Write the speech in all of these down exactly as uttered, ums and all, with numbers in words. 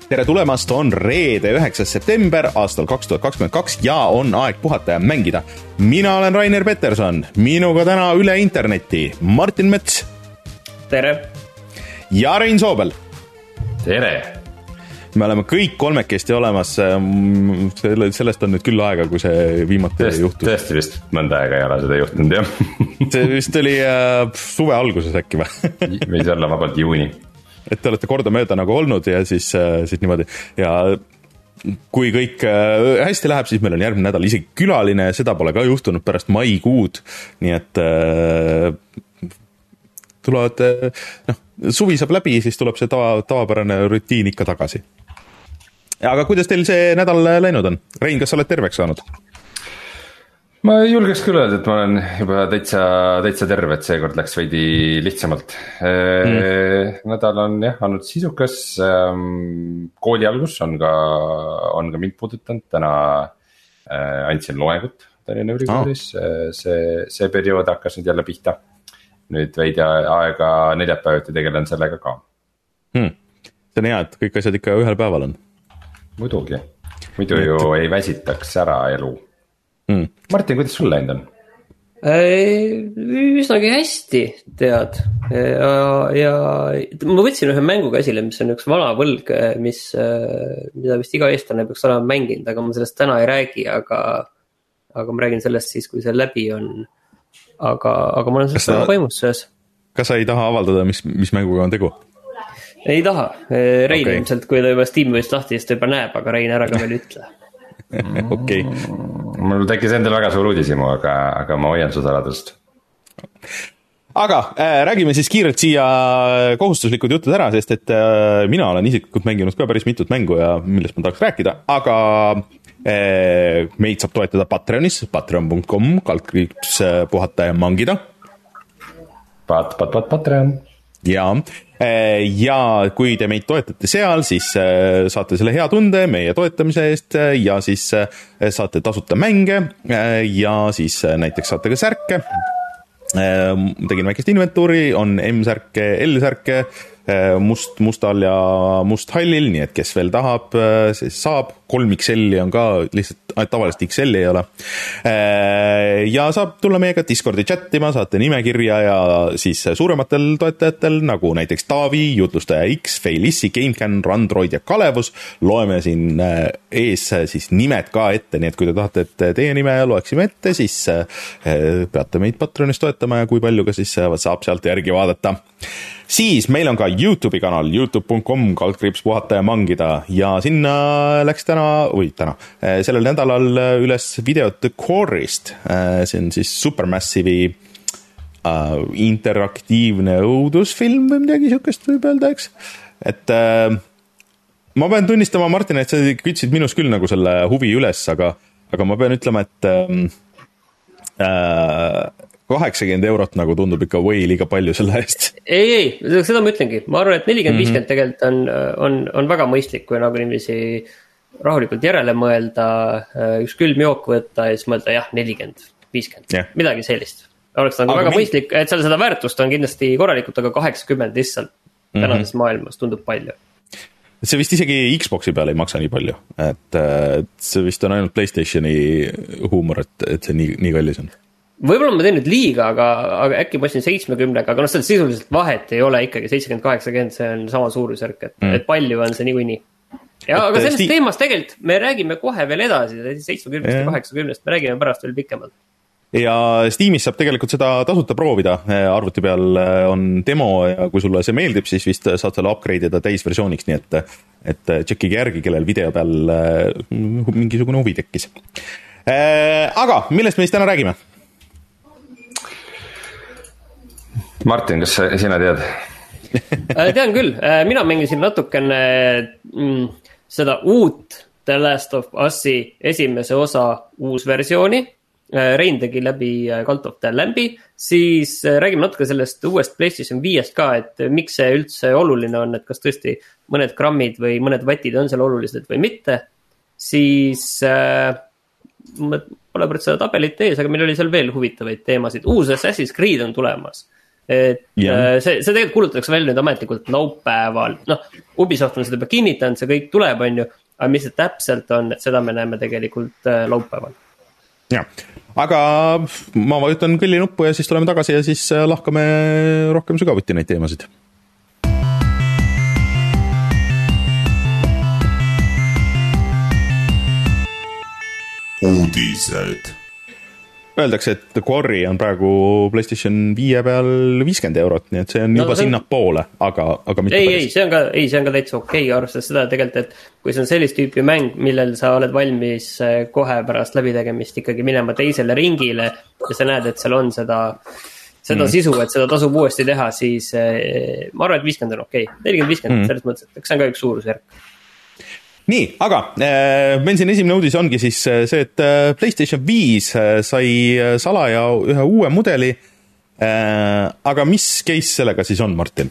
tere tulemast, on reede üheksas september aastal kaks tuhat kakskümmend kaks ja on aeg puhata ja mängida. Mina olen Rainer Peterson, minuga täna üle interneti Martin Mets. Tere. Ja Rein Soobel. Tere. Me oleme kõik kolmekesti olemas, sellest on nüüd küll aega, kui see viimati tõesti, juhtus. Tõesti vist mõnda aega ei ole seda juhtunud, jah. See vist oli äh, suve alguses äkki või? Võis olla vabalt juuni. Et te olete korda mööda nagu olnud ja siis, siis niimoodi. Ja kui kõik hästi läheb, siis meil on järgmine nädal isegi külaline, seda pole ka juhtunud pärast maikuud. Nii et äh, tulevad, noh, suvi saab läbi, siis tuleb see tava, tavapärane rutiin ikka tagasi. Aga kuidas teil see nädal läinud on? Rein, kas sa oled terveks saanud? Ma julgeks küll öelda, et ma olen juba täitsa, täitsa terve, et seekord läks veidi lihtsamalt. Mm. Nädal on jah, olnud sisukas. Kooli algus on ka, on ka mind puudutanud. Täna andsin loengut Tallinna Ülikoolis. Oh. See, see periood hakkas nüüd jälle pihta. Nüüd veidi aega neljapäeviti tegelen sellega ka. Hmm. See on hea, et kõik asjad ikka ühel päeval on. Muidugi. Muidu ju ei väsitaks ära elu. Mm. Martin, kuidas sul läinud on? Üsnagi hästi, tead. Ja, ja ma võtsin ühe mängu käsile, mis on üks vana võlg, mis, mida vist iga eestlane peaks olema mänginud, aga ma sellest täna ei räägi, aga, aga ma räägin sellest siis, kui see läbi on. Aga, aga ma olen sellest väga vaimus sees. Kas sa ei taha avaldada, mis, mis mänguga on tegu? Ei taha. Rein okay. Ilmselt, kui ta juba Steamist lahti, siis ta juba näeb, aga Rein ära ka veel ütle. Okei. Mul tekkis endal väga suur uudisimu, aga, aga ma hoian su saladust. Aga äh, räägime siis kiirelt siia kohustuslikud jutud ära, sest et äh, mina olen isiklikult mänginud ka päris mitut mängu ja millest ma tahaks rääkida, aga äh, meid saab toetada Patreonis, patreon punkt com, kaldkriips puhata ja mangida. Pat, pat, pat, Patreon. Ja, ja kui te meid toetate seal, siis saate selle hea tunde meie toetamise eest ja siis saate tasuta mänge ja siis näiteks saate ka särke. Tegin väikest inventuuri, on M-särke, L-särke, must, mustal ja must hallil, nii et kes veel tahab, siis saab. kolm X L-i on ka, lihtsalt tavalist X L-i ei ole. Ja saab tulla meiega Discordi chattima, saate nimekirja ja siis suurematel toetajatel, nagu näiteks Taavi, Jutlustaja X, Feilissi, GameCan, Randroid ja Kalevus, loeme siin ees siis nimed ka ette, nii et kui te tahate, et teie nime loeksime ette, siis peate meid Patreonis toetama ja kui palju ka siis saab sealt järgi vaadata. Siis meil on ka YouTube'i kanal, youtube punkt com, kaldkriips puhata ja mangida ja sinna läks täna, või täna, sellel nädalal üles videot The Core'ist. See on siis Supermassive'i uh, interaktiivne õudusfilm või midagi siukest võib öelda, eks. Et uh, ma pean tunnistama, Martin, et sa kütsid minus küll nagu selle huvi üles, aga, aga ma pean ütlema, et um, uh, kaheksakümmend eurot nagu tundub ikka või liiga palju selle eest. Ei, ei, seda ma ütlengi. Ma arvan, et nelikümmend viiskümmend tegelikult on, on, on väga mõistlik, kui nagu niiviisi rahulikult järele mõelda, üks külm jook võtta ja siis mõelda, jah, nelikümmend viiskümmend, yeah. Midagi sellist. Oleks nagu aga väga mi... mõistlik, et seal seda väärtust on kindlasti korralikult, aga kaheksakümmend lihtsalt tänases mm-hmm. maailmas tundub palju. See vist isegi Xboxi peal ei maksa nii palju, et see vist on ainult PlayStationi huumor, et, et see nii, nii kallis on. Võib-olla ma teen nüüd liiga, aga, aga äkki ma ostsin seitsmekümnega, aga no sellest sisuliselt vahet ei ole ikkagi seitsekümmend kaheksakümmend, see on sama suurusjärk, et, mm. et palju on see niikuinii. Ja, et aga sellest sti... teemast tegelikult me räägime kohe veel edasi, seitsmekümnest ja kaheksakümnest, me räägime pärast veel pikemalt. Ja Steamis saab tegelikult seda tasuta proovida, arvuti peal on demo ja kui sulle see meeldib, siis vist saad selle upgrade'ida täisversiooniks, nii et, et tšekkige järgi, kellel video peal mingisugune huvi tekkis. Aga millest me siis täna räägime? Martin, kas sina tead? Tean küll, mina mängisin natukene mm, seda uut The Last of Us'i esimese osa uus versiooni. Rein tegi läbi Cult of the Lambi, siis räägime natuke sellest uuest PlayStation viiest ka, et miks see üldse oluline on, et kas tõesti mõned grammid või mõned vatid on seal olulised või mitte. Siis äh, ma pole pärast seda tabelit ees, aga meil oli seal veel huvitavaid teemasid. Uus Assassin's Creed on tulemas. et yeah. see, see tegelikult kuulutatakse välja nüüd ametlikult laupäeval, noh, Ubisoft on seda juba kinnitanud, see kõik tuleb, on ju, aga mis see täpselt on, et seda me näeme tegelikult laupäeval. Jah, aga ma vajutan kõlli nuppu ja siis tuleme tagasi ja siis lahkame rohkem sügavuti neid teemasid. Uudised. Öeldakse, et Quarry on praegu PlayStation viie peal viiskümmend eurot, nii et see on no, juba see... sinna poole, aga, aga mitte ei, päris. ei, see on ka, ei, see on ka täitsa okei, arvestades seda tegelikult, et kui see on sellist tüüpi mäng, millel sa oled valmis kohe pärast läbitegemist ikkagi minema teisele ringile ja sa näed, et seal on seda, seda mm. sisu, et seda tasub uuesti teha, siis ma arvan, et viiskümmend on okei. nelikümmend viiskümmend mm. selles mõttes, et see on ka üks suurusjärk. Nii, aga meil siin esimene uudis ongi siis see, et PlayStation viis sai salaja ühe uue mudeli, aga mis case sellega siis on, Martin?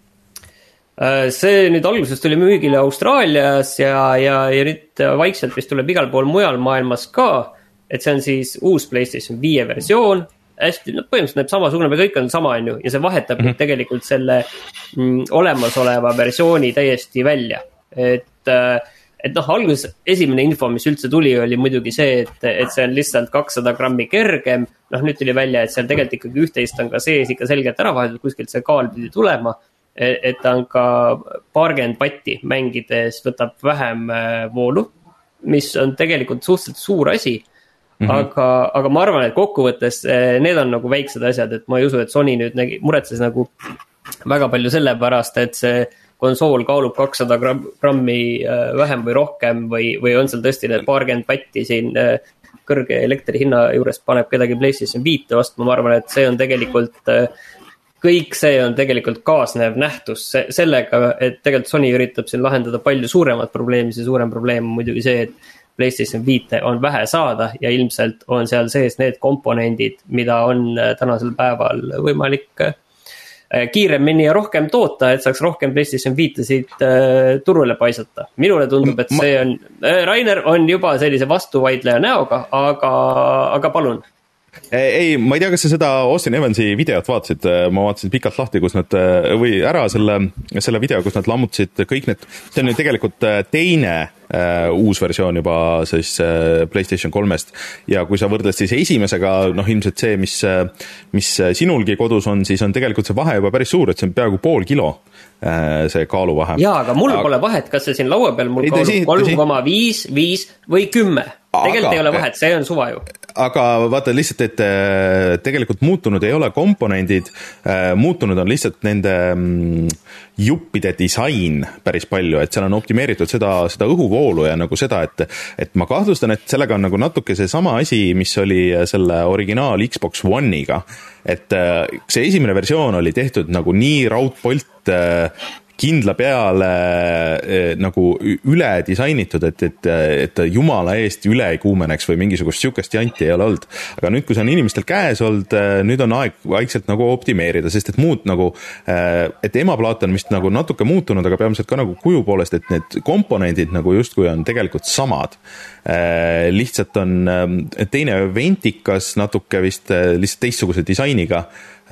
See nüüd alguses tuli müügile Austraalias ja, ja, ja nüüd vaikselt vist tuleb igal pool mujal maailmas ka, et see on siis uus PlayStation viie versioon, hästi, no põhimõtteliselt näeb samasugune, või kõik on sama, on ju, ja see vahetab mm-hmm. tegelikult selle mm, olemasoleva versiooni täiesti välja, et et noh, alguses esimene info, mis üldse tuli, oli muidugi see, et, et see on lihtsalt kakssada grammi kergem, noh nüüd tuli välja, et seal tegelikult ikkagi üht-teist on ka sees ikka selgelt ära vahetud, kuskilt see kaal pidi tulema, et ta on ka paarkümmend vatti mängides võtab vähem voolu, mis on tegelikult suhteliselt suur asi, mm-hmm. aga, aga ma arvan, et kokkuvõttes need on nagu väiksed asjad, et ma ei usu, et Sony nüüd nägi, muretses nagu väga palju selle pärast, et see konsool kaalub kakssada grammi vähem või rohkem või, või on seal tõesti need paarkümmend vatti siin kõrge elektri hinna juures paneb kedagi PlayStation viite vastu, ma arvan, et see on tegelikult, kõik see on tegelikult kaasnev nähtus sellega, et tegelikult Sony üritab siin lahendada palju suuremat probleemi, see suurem probleem on muidugi see, et PlayStation viite on vähe saada ja ilmselt on seal sees need komponendid, mida on tänasel päeval võimalik kiiremini ja rohkem toota, et saaks rohkem PlayStation viitesid äh, turule paisata. Minule tundub, et see on, äh, Rainer on juba sellise vastuvaidleja näoga, aga, aga palun. Ei, ma ei tea, kas sa seda Austin Evansi videot vaatasid, ma vaatasin pikalt lahti, kus nad, või ära selle, selle video, kus nad lammutasid kõik need, see on nüüd tegelikult teine uh, uus versioon juba siis uh, PlayStation kolmest ja kui sa võrdled siis esimesega, noh ilmselt see, mis, mis sinulgi kodus on, siis on tegelikult see vahe juba päris suur, et see on peaaegu pool kilo uh, see kaaluvahe. Jaa, aga mul aga... pole vahet, kas see siin laua peal mul kaalub kolm koma viis, viis või kümme. Tegelikult aga, ei ole vahet, see on suva ju. Aga vaata lihtsalt, et tegelikult muutunud ei ole komponendid, muutunud on lihtsalt nende juppide disain päris palju, et seal on optimeeritud seda, seda õhuvoolu ja nagu seda, et, et ma kahtlustan, et sellega on nagu natuke see sama asi, mis oli selle originaal Xbox One'iga, et see esimene versioon oli tehtud nagu nii raudpolt kindla peale eh, nagu üle disainitud, et, et, et jumala eest üle ei kuumeneks või mingisugust sükest janti ei ole olnud. Aga nüüd, kui see on inimestel käes olnud, nüüd on aeg vaikselt nagu optimeerida, sest et muud nagu, et emaplaat on vist nagu natuke muutunud, aga peamiselt ka nagu kuju poolest, et need komponendid nagu justkui on tegelikult samad. Lihtsalt on teine ventikas natuke vist lihtsalt teistsuguse disainiga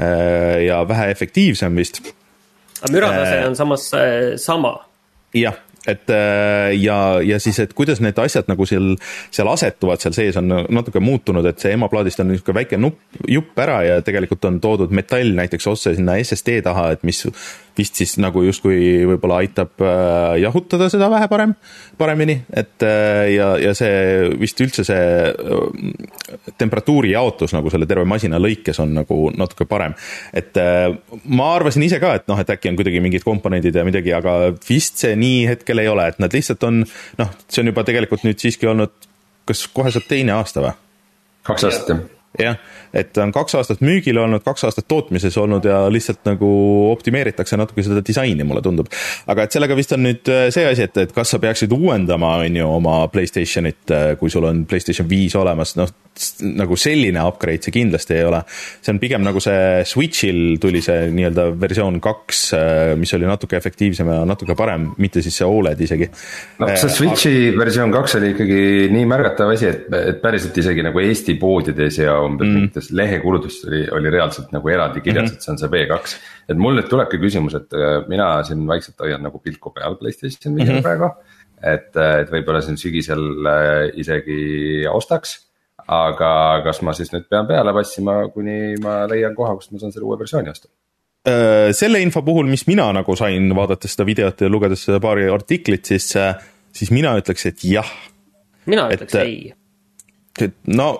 ja vähe efektiivsem vist. Aga müratase on samas sama. Jah, et ja, ja siis, et kuidas need asjad nagu seal, seal asetuvad seal sees on natuke muutunud, et see emaplaadist on niisugune väike nupp, jupp ära ja tegelikult on toodud metall näiteks otse sinna S S D taha, et mis vist siis nagu justkui võib-olla aitab jahutada seda vähe parem, paremini, et ja, ja see vist üldse see temperatuuri jaotus nagu selle terve masina lõikes on nagu natuke parem. Et ma arvasin ise ka, et noh, et äkki on kuidagi mingid komponendid ja midagi, aga vist see nii hetkel ei ole, et nad lihtsalt on, noh, see on juba tegelikult nüüd siiski olnud, kas kohe saab teine aasta või? Kaks aastat, jah. Jah, et on kaks aastat müügil olnud, kaks aastat tootmises olnud ja lihtsalt nagu optimeeritakse natuke seda disaini, mulle tundub. Aga et sellega vist on nüüd see asi, et, et kas sa peaksid uuendama on ju, oma PlayStationit, kui sul on PlayStation viis olemas, noh, nagu selline upgrade see kindlasti ei ole. See on pigem nagu see Switchil tuli see nii-öelda versioon kaks, mis oli natuke efektiivsem ja natuke parem, mitte siis see O L E D isegi. No see Switchi aga... versioon kaks oli ikkagi nii märgatav asi, et, et päriselt isegi nagu Eesti poodides ja umbes mm. mingites lehekulutus oli, oli reaalselt nagu eraldi kirjas, mm-hmm. et see on see V kaks. Et mul nüüd tulebki küsimus, et mina siin vaikselt hoian nagu pilku peal PlayStation viis mm-hmm. praegu, et, et võib-olla siin sügisel isegi ostaks. Aga kas ma siis nüüd pean peale passima, kuni ma leian koha, kust ma saan selle uue versiooni osta? Selle info puhul, mis mina nagu sain vaadates seda videot ja lugedes seda paari artiklit, siis, siis mina ütleks, et jah. Mina ütleks et, ei. Et, no...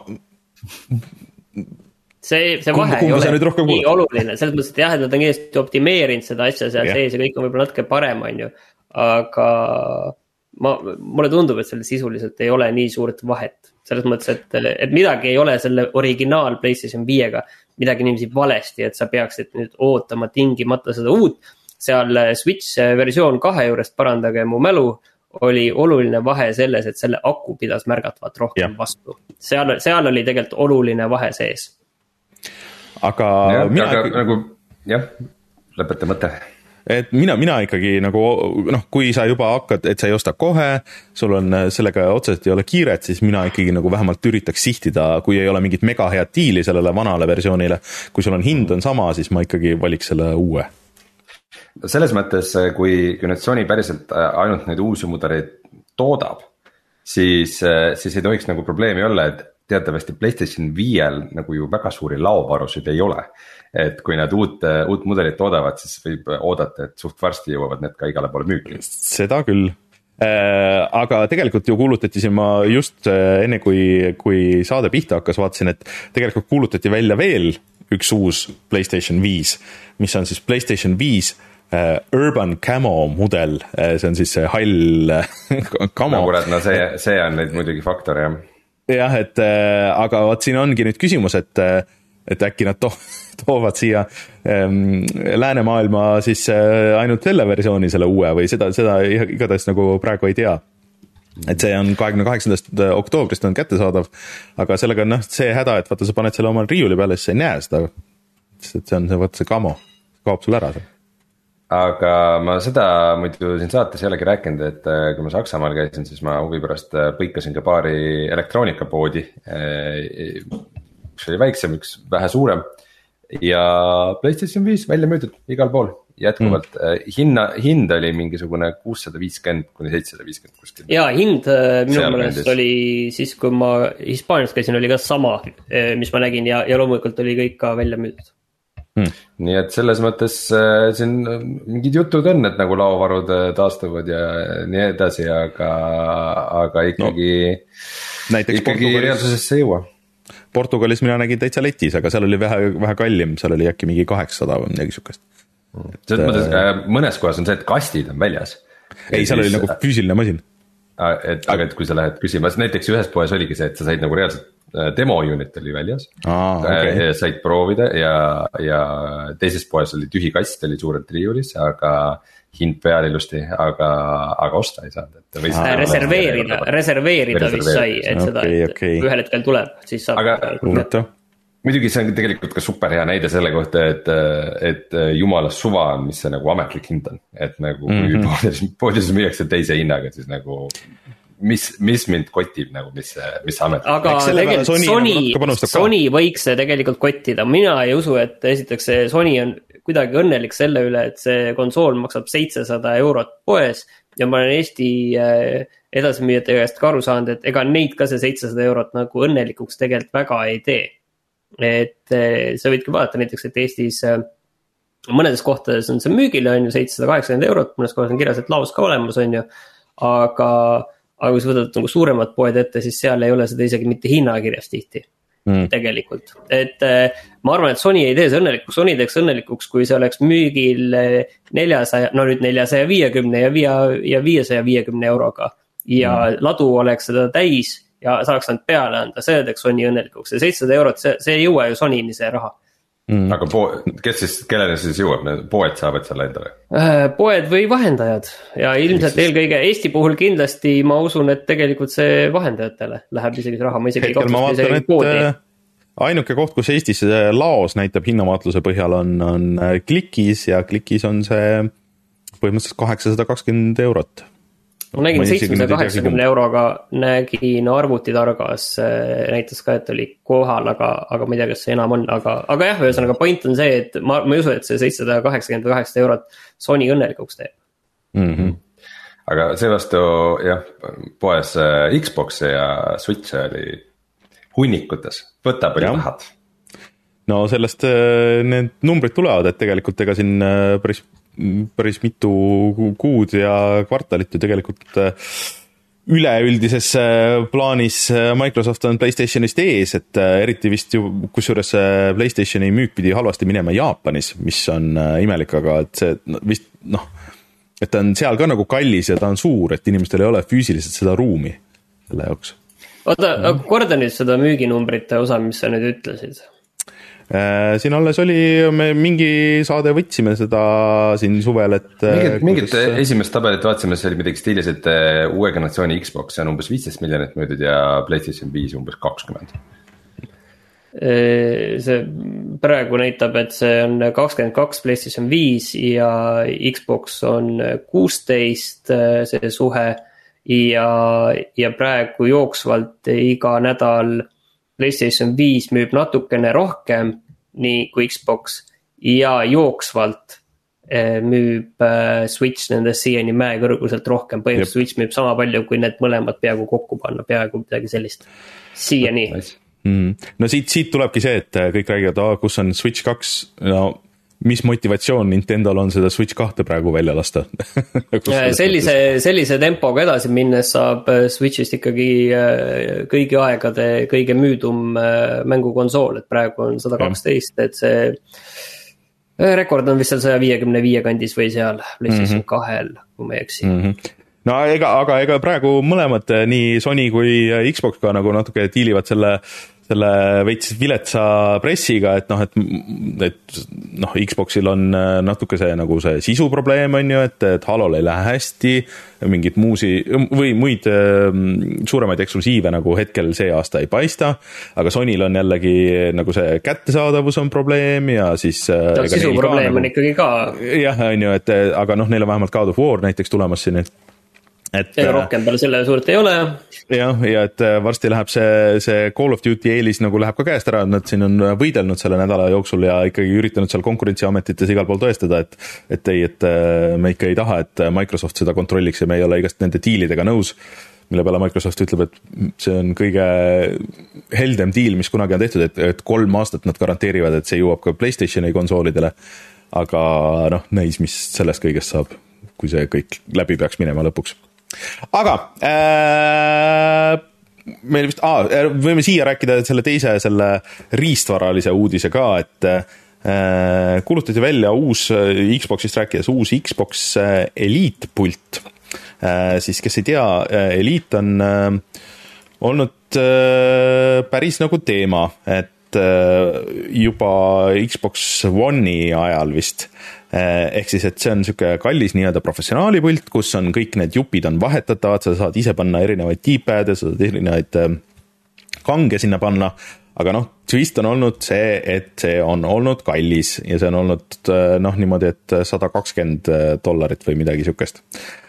See, see vahe ei ole nii oluline, selles mõttes, et jah, et nad on kindlasti optimeerinud seda asja seal yeah. sees ja kõik on võib-olla natuke parem, on ju. Aga ma, mulle tundub, et selle sisuliselt ei ole nii suurt vahet. Selles mõttes, et, et midagi ei ole selle originaal PlayStation viiega, midagi inimesi valesti, et sa peaksid nüüd ootama tingimata seda uut. Seal Switch versioon kahe juurest, parandage mu mälu, oli oluline vahe selles, et selle aku pidas märgatavalt rohkem yeah. vastu. Seal, seal oli tegelikult oluline vahe sees. Aga, ja, mina aga ikkagi... nagu, jah, lõpeta mõte. Et mina, mina ikkagi nagu, noh, kui sa juba hakkad, et sa ei osta kohe, sul on sellega otseselt ei ole kiiret, siis mina ikkagi nagu vähemalt üritaks sihtida, kui ei ole mingit mega head diili sellele vanale versioonile. Kui sul on hind on sama, siis ma ikkagi valiks selle uue. Selles mõttes, kui, kui nüüd Sony päriselt ainult neid uusi mudeleid toodab, siis, siis ei tohiks nagu probleemi olla, et teatavasti PlayStation viiel nagu ju väga suuri laovarusid ei ole. Et kui nad uut, uut mudelit toodavad, siis võib oodata, et suht varsti jõuavad need ka igale poole müüki. Seda küll. Aga tegelikult ju kuulutati siin ma just enne kui, kui saade pihta hakkas, vaatasin, et tegelikult kuulutati välja veel üks uus PlayStation viis, mis on siis PlayStation viis Urban Camo mudel, see on siis see hall kamo. No kurat, no see, see on neid muidugi faktor, jah. Jah, et aga vaat siin ongi nüüd küsimus, et, et äkki nad to- toovad siia ähm, läänemaailma siis äh, ainult selle versiooni, selle uue või seda, seda igatahes nagu praegu ei tea. Et see on kahekümne kaheksandast oktoobrist on kättesaadav, aga sellega on noh, see häda, et vaata, sa paned selle omal riiuli peale, siis sa ei näe seda, sest see on see, vaata, see kamo, kaob sul ära see. Aga ma seda muidu siin saates ei olegi rääkinud, et kui ma Saksamaal käisin, siis ma huvi pärast põikasin ka paari elektroonikapoodi, üks oli väiksem, üks vähe suurem ja PlayStation viis välja müüdud igal pool jätkuvalt mm. hinna, hind oli mingisugune kuussada viiskümmend kuni seitsesada viiskümmend kuskil. Jaa, hind minu meelest oli siis, kui ma Hispaanias käisin, oli ka sama, mis ma nägin ja, ja loomulikult oli kõik ka välja müüdud. Hmm. Nii et selles mõttes äh, siin mingid jutud on, et nagu laovarud taastuvad ja nii edasi, aga, aga ikkagi, no, ikkagi Portugalis, reaalsusesse ei jõua. Portugalis mina nägin täitsa letis, aga seal oli vähe, vähe kallim, seal oli äkki mingi kaheksasada või midagi sukest. Hmm. Selles mõttes äh, mõnes kohas on see, et kastid on väljas. Ei, seal oli nagu füüsiline masin. Et, aga et kui sa lähed küsima, näiteks ühes poes oligi see, et sa said nagu reaalselt demo unit oli väljas, ah, okay. said proovida ja, ja teises poes oli tühi kast, oli suurelt riiulis, aga hind peal ilusti, aga, aga osta ei saanud. Ah, reserveerida, reserveerida vist sai, et seda, okay, et okay. ühel hetkel tuleb, siis saab. Aga muidugi see on tegelikult ka super hea näide selle kohta, et, et jumala suva on, mis see nagu ametlik hind on, et nagu mm-hmm. poodides, poodides müüakse teise hinnaga, siis nagu mis, mis mind kotib nagu, mis, mis amet. Aga tegelikult Sony, Sony, Sony võiks see tegelikult kottida. Mina ei usu, et esiteks see Sony on kuidagi õnnelik selle üle, et see konsool maksab seitsesada eurot poes ja ma olen Eesti edasimüüjate käest ka aru saanud, et ega neid ka see seitsesada eurot nagu õnnelikuks tegelikult väga ei tee. Et sa võidki vaadata näiteks, et Eestis mõnedes kohtades on see müügile on ju seitsesada kaheksakümmend eurot, mõnes kohas on kirjas, et laos ka olemas on ju, aga aga kui sa võtad nagu suuremad poed ette, siis seal ei ole seda isegi mitte hinnakirjas tihti mm. tegelikult. Et ma arvan, et Sony ei tee see õnnelikuks, Sony teeks õnnelikuks, kui see oleks müügil neljasaja, no nüüd neljasaja viiekümne ja, viia, ja viiesaja viiekümne euroga ja mm. ladu oleks seda täis ja saaks nad peale anda, see teeks Sony õnnelikuks ja seitsesada eurot, see, see ei jõua ju Sonyni see raha. mm. aga po-, kes siis, kellele siis jõuab, poed saavad selle endale? Poed või vahendajad ja ilmselt siis... eelkõige Eesti puhul kindlasti ma usun, et tegelikult see vahendajatele läheb isegi raha, ma isegi hetkel ma vaatan, et koodi. Ainuke koht, kus Eestis laos näitab hinnamaatluse põhjal on, on Klikis ja Klikis on see põhimõtteliselt kaheksasada kakskümmend eurot. Ma nägin seitsmesaja kaheksakümne euroga, nägin arvutitargas, näitas ka, et oli kohal, aga, aga ma ei tea, kas see enam on, aga, aga jah, ühesõnaga point on see, et ma, ma ei usu, et see seitsesada kaheksakümmend või kaheksasada eurot Sony õnnelikuks teeb. Mm-hmm. Aga seevastu jah, poes Xbox ja Switch oli hunnikutes, võtab oli tahad. No sellest need numbrid tulevad, et tegelikult ega siin päris päris mitu kuud ja kvartalit ju tegelikult üleüldises plaanis Microsoft on PlayStationist ees, et eriti vist ju kusjuures PlayStationi müük pidi halvasti minema Jaapanis, mis on imelik, aga et see vist noh, et ta on seal ka nagu kallis ja ta on suur, et inimestel ei ole füüsiliselt seda ruumi selle jaoks. Oota, aga korda nüüd seda müüginumbrite osa, mis sa nüüd ütlesid? Siin alles oli, me mingi saade võtsime seda siin suvel, et mingid, mingid kuidas... esimest tabelit vaatsime, see oli midagi stiilis, et uue generatsiooni Xbox on umbes viisteist miljonit müüdud ja PlayStation viis umbes kakskümmend. See praegu näitab, et see on kakskümmend kaks PlayStation viis ja Xbox on kuusteist see suhe ja, ja praegu jooksvalt iga nädal PlayStation viis müüb natukene rohkem nii kui Xbox ja jooksvalt müüb Switch nendest siiani mäekõrguselt rohkem. Põhimõtteliselt Switch müüb sama palju, kui need mõlemad peaaegu kokku panna, peaaegu midagi sellist. Siiani. Mm. No siit, siit tulebki see, et kõik räägivad, ah, kus on Switch kaks, no mis motivatsioon Nintendol on seda Switch kahte praegu välja lasta? sellise, sellise tempoga edasi minnes saab Switchist ikkagi kõigi aegade kõige müüdum mängukonsool, et praegu on sada kaksteist, et see rekord on vist seal sada viiekümne viie kandis või seal PlayStation kahel, kui ma ei eksi. Mm-hmm. No ega, aga ega praegu mõlemad nii Sony kui Xbox ka nagu natuke diilivad selle selle veits viletsa pressiga, et noh, et, et noh, Xboxil on natuke see nagu see sisuprobleem on ju, et, et Halol ei lähe hästi, mingid muusi või muid suuremaid eksklusiive nagu hetkel see aasta ei paista, aga Sonyl on jällegi nagu see kättesaadavus on probleem ja siis sisuprobleem nagu, on ikkagi ka jah, on ju, et aga noh, neil on vähemalt God of War näiteks tulemas siin, et Et, ja rohkem peale selle suurt ei ole. jah, ja et varsti läheb see, see Call of Duty eelis nagu läheb ka käest ära, nad siin on võidelnud selle nädala jooksul ja ikkagi üritanud seal konkurentsiametites igal pool tõestada, et, et ei, et me ikka ei taha, et Microsoft seda kontrolliks ja me ei ole igast nende diilidega nõus, mille peale Microsoft ütleb, et see on kõige heldem diil, mis kunagi on tehtud, et, et kolm aastat nad garanteerivad, et see jõuab ka PlayStationi konsoolidele, aga noh, näis, mis sellest kõigest saab, kui see kõik läbi peaks minema lõpuks. Aga äh, meil vist, aa, võime siia rääkida selle teise selle riistvaralise uudise ka, et äh, kuulutati välja uus Xboxist rääkides uus Xbox Elite pult. Äh, siis kes ei tea, Elite on äh, olnud äh, päris nagu teema, et äh, juba Xbox One'i ajal vist ehk siis, et see on niisugune kallis nii-öelda professionaalipult, kus on kõik need jupid on vahetatavad, sa saad ise panna erinevaid D-pad'e, sa saad erinevaid kange sinna panna, aga noh, twist on olnud see, et see on olnud kallis ja see on olnud noh, niimoodi, et sada kakskümmend dollarit või midagi niisugust.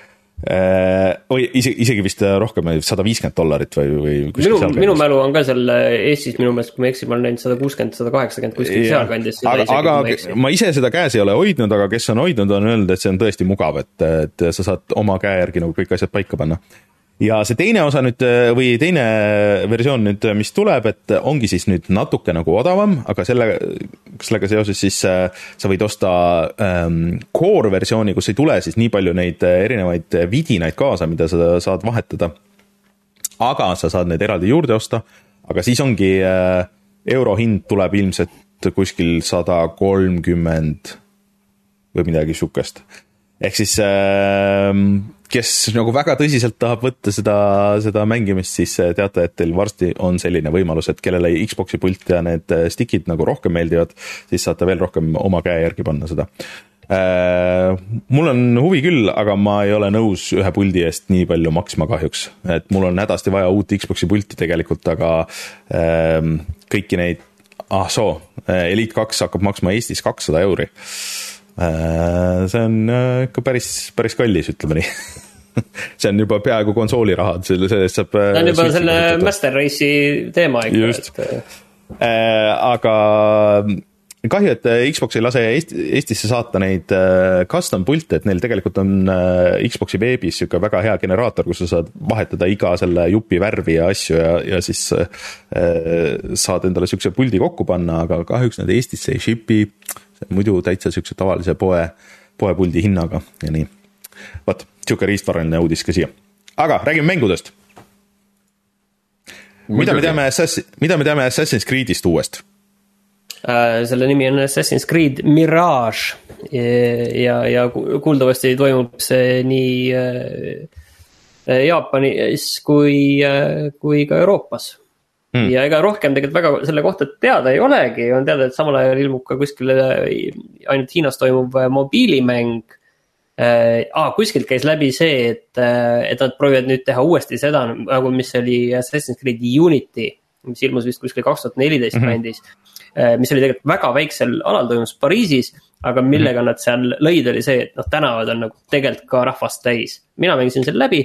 Või isegi, isegi vist rohkem, sada viiskümmend dollarit või, või minu, minu mälu on ka seal Eestis minu meelest, kui ma eksin, ma olen näinud sada kuuskümmend, sada kaheksakümmend kuskil seal kandis. Aga, aga ma, ma ise seda käes ei ole hoidnud, aga kes on hoidnud, on öelnud, et see on tõesti mugav, et, et sa saad oma käe järgi nagu kõik asjad paika panna. Ja see teine osa nüüd või teine versioon nüüd, mis tuleb, et ongi siis nüüd natuke nagu odavam, aga selle, sellega seoses siis sa võid osta ähm, core versiooni, kus ei tule siis nii palju neid erinevaid vidinaid kaasa, mida sa saad vahetada. Aga sa saad need eraldi juurde osta, aga siis ongi äh, eurohind tuleb ilmselt kuskil sada kolmkümmend või midagi sukest. Ehk siis äh, kes nagu väga tõsiselt tahab võtta seda, seda mängimist, siis teate, et teil varsti on selline võimalus, et kellele Xboxi pult ja need stickid nagu rohkem meeldivad, siis saate veel rohkem oma käe järgi panna seda. Mul on huvi küll, aga ma ei ole nõus ühe puldi eest nii palju maksma kahjuks. Et mul on hädasti vaja uut Xboxi pulti tegelikult, aga kõiki neid, ah soo, Elite kaks hakkab maksma Eestis kakssada euri. See on ikka päris, päris kallis, ütleme nii. See on juba peaaegu konsooli rahad, sellest saab... See on juba selle Master Race'i teema ikka. Just. Et... Aga kahju, et Xbox ei lase Eestisse saata neid custom pilte, et neil tegelikult on Xboxi veebis siuke väga hea generaator, kus sa saad vahetada iga selle jupi värvi ja asju ja, ja siis saad endale siukse puldi kokku panna, aga kahjuks need Eestisse ei shipi, muidu täitsa siukse tavalise poe, poepuldi hinnaga ja nii. Vaat, siuke riistvaraline uudis ka siia. Aga räägime mängudest. Mida me teame, mida me teame Assassin's Creed'ist uuest? Äh, selle nimi on Assassin's Creed Mirage ja, ja kuuldavasti toimub see nii äh, Jaapanis kui, äh, kui ka Euroopas. Hmm. Ja ega rohkem tegelikult väga selle kohta teada ei olegi, on teada, et samal ajal ilmub ka kuskil ainult Hiinas toimub mobiilimäng. Ah, kuskilt käis läbi see, et, et nad proovivad nüüd teha uuesti seda, nagu mis oli Assassin's Creed Unity, mis ilmus vist kuskil kaks tuhat neliteist mm-hmm. kandis, mis oli tegelikult väga väiksel alal toimus Pariisis, aga millega mm-hmm. nad seal lõid oli see, et noh, tänavad on nagu tegelikult ka rahvast täis. Mina mängisin selle läbi,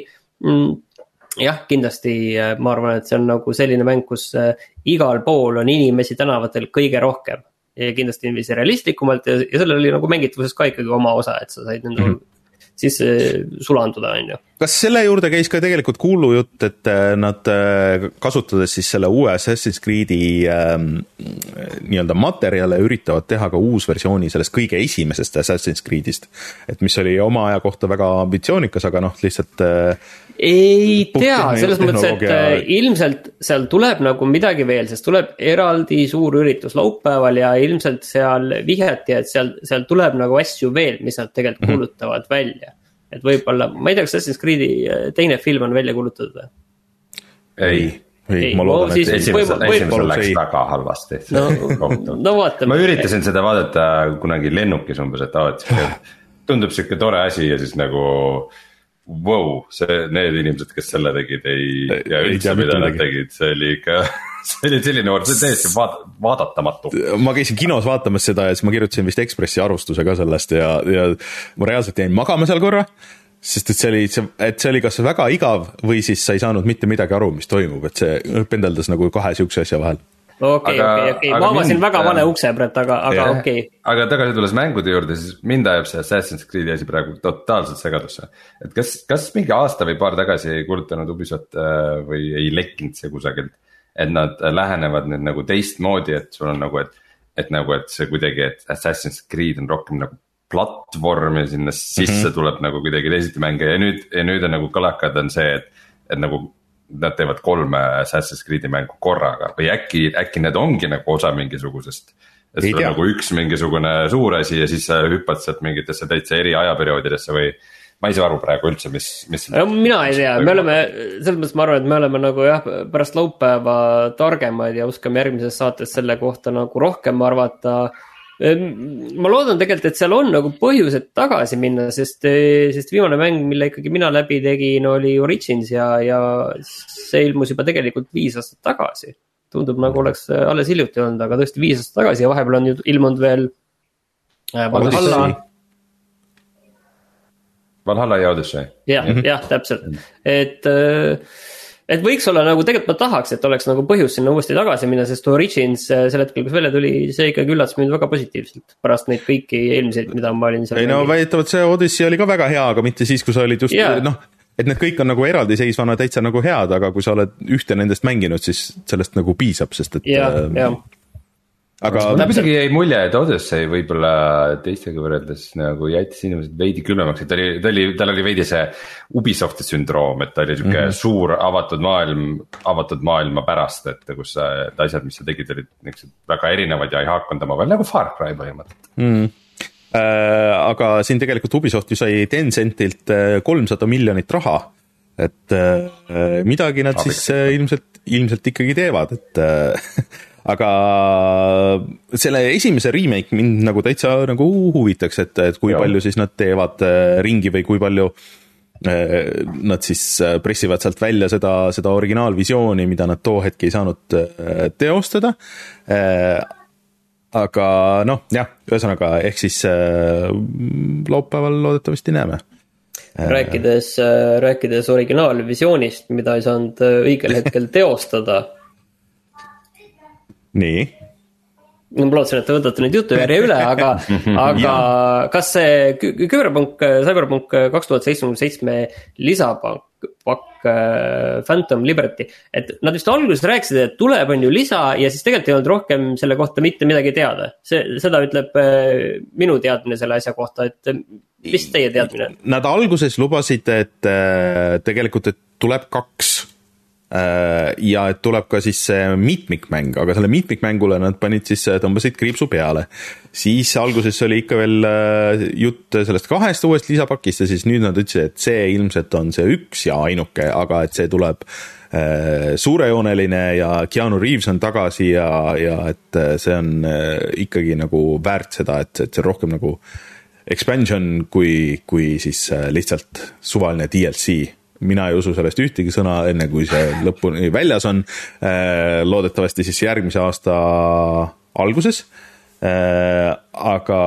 jah, kindlasti ma arvan, et see on nagu selline mäng, kus igal pool on inimesi tänavatel kõige rohkem. Ja kindlasti inimesi realistlikumalt ja, ja sellel oli nagu mängitvuses ka ikkagi oma osa, et sa said nende mm-hmm. siis sulanduda, on ju. Kas selle juurde käis ka tegelikult kuulu jutt, et nad kasutades siis selle uue Assassin's Creed'i ähm, nii-öelda materjale üritavad teha ka uus versiooni sellest kõige esimesest Assassin's Creed'ist, et mis oli oma aja kohta väga ambitsioonikas, aga noh, lihtsalt äh, ei tea, selles mõttes, et ilmselt seal tuleb nagu midagi veel, sest tuleb eraldi suur üritus laupäeval ja ilmselt seal vihjati, et seal, seal tuleb nagu asju veel, mis nad tegelikult mm-hmm. kuulutavad välja. Et võib-olla, ma ei tea, kas Assassin's Creed'i teine film on välja kuulutatud? Ei, ei, ma loodan, et esimesel, esimesel läks ei. Väga halvasti. No, no vaatame. Ma üritasin seda vaadata kunagi lennukis umbes, et ah, et tundub siuke tore asi ja siis nagu wow, see, need inimesed, kes selle tegid, ei, ja üldse mida nad tegid, see oli ikka, see oli selline ord, see täiesti vaad, vaadatamatu. Ma käisin kinos vaatamas seda ja siis ma kirjutasin vist Ekspressi arvustuse ka sellest ja, ja ma reaalselt jäin magama seal korra, sest et see oli, et see oli kas väga igav või siis sa ei saanud mitte midagi aru, mis toimub, et see pendeldas nagu kahe siukse asja vahel. Okei, okei, okei, ma avasin väga vale ukse praegu, aga, aga okei. Okay. Aga tagasi tulles mängude juurde, siis mind ajab see Assassin's Creed'i asi praegu totaalselt segadusse. Et kas, kas mingi aasta või paar tagasi ei kuulutanud Ubisoft või ei lekkinud see kusagilt, et nad lähenevad nüüd nagu teistmoodi, et sul on nagu, et, et nagu, et see kuidagi, et Assassin's Creed on rohkem nagu platvorm ja sinna sisse mm-hmm. tuleb nagu kuidagi teisiti mänge ja nüüd, ja nüüd on nagu kõlakad on see, et, et nagu nad teevad kolme Assassin's Creed'i mängu korraga või äkki, äkki need ongi nagu osa mingisugusest, et sul on nagu üks mingisugune suur asi ja siis sa hüppad sealt mingitesse täitsa eri ajaperioodidesse või ma ei saa aru praegu üldse, mis, mis no, mina ei tea, me oleme, selles mõttes ma arvan, et me oleme nagu jah, pärast laupäeva targemad ja oskame järgmises saates selle kohta nagu rohkem arvata. Ma loodan tegelikult, et seal on nagu põhjused tagasi minna, sest, sest viimane mäng, mille ikkagi mina läbi tegin, oli Origins ja, ja see ilmus juba tegelikult viis aastat tagasi. Tundub nagu oleks alles hiljuti olnud, aga tõesti viis aastat tagasi ja vahepeal on ilmunud veel Valhalla. Valhalla ja Odyssey. Jah, jah, täpselt. Et... Et võiks olla nagu, tegelikult ma tahaks, et oleks nagu põhjus sinna uuesti tagasi minna, sest Origins selle hetkel, kus välja tuli, see ikkagi üllatas mind väga positiivselt pärast neid kõiki eelmiseid, mida ma olin seal. Ei no väidetavalt see Odyssey oli ka väga hea, aga mitte siis, kui sa olid just, yeah. noh, et need kõik on nagu eraldiseisvana täitsa nagu head, aga kui sa oled ühte nendest mänginud, siis sellest nagu piisab, sest et... Jah, jah. Aga mul isegi jäi mulje, et Odyssey võib-olla teistega võrreldes nagu jättis inimesed veidi külmemaks, et ta oli, ta oli, tal oli veidi see Ubisofti sündroom, et ta oli siuke mm-hmm. suur avatud maailm, avatud maailma pärast, et kus sa, et asjad, mis sa tegid, olid väga erinevad ja ei haakond oma veel nagu Far Cry põhimõtteliselt. Mm. aga siin tegelikult Ubisoft ju sai Tencentilt kolmsada miljonit raha, et midagi nad Abiks. siis ilmselt, ilmselt ikkagi teevad, et aga selle esimese remake mind nagu täitsa nagu huvitaks, et, et kui Joo. palju siis nad teevad ringi või kui palju nad siis pressivad sealt välja seda, seda originaalvisiooni, mida nad too hetk ei saanud teostada. Aga noh, jah, ühesõnaga, ehk siis laupäeval loodetavasti näeme. Rääkides, rääkides originaalvisioonist, mida ei saanud õigel hetkel teostada. Nii. Ma lootsin, et te võtate nüüd jutu järje üle, aga, aga kas see Cyberpunk, Cyberpunk kaks tuhat seitsekümmend seitse lisapank, pakk Phantom Liberty, et nad vist alguses rääkisid, et tuleb on ju lisa ja siis tegelikult ei olnud rohkem selle kohta mitte midagi teada. See, seda ütleb minu teadmine selle asja kohta, et mis teie teadmine? Nad alguses lubasid, et tegelikult et tuleb kaks ja et tuleb ka siis see mitmikmäng, aga selle mitmikmängule nad panid siis, tõmbasid kriipsu peale. Siis alguses oli ikka veel jutt sellest kahest uuest lisapakist ja siis nüüd nad ütlesid, et see ilmselt on see üks ja ainuke, aga et see tuleb suurejooneline ja Keanu Reeves on tagasi ja, ja et see on ikkagi nagu väärt seda, et, et see on rohkem nagu expansion kui, kui siis lihtsalt suvaline D L C. Mina ei usu sellest ühtegi sõna enne, kui see lõpuni väljas on. Loodetavasti siis järgmise aasta alguses. Aga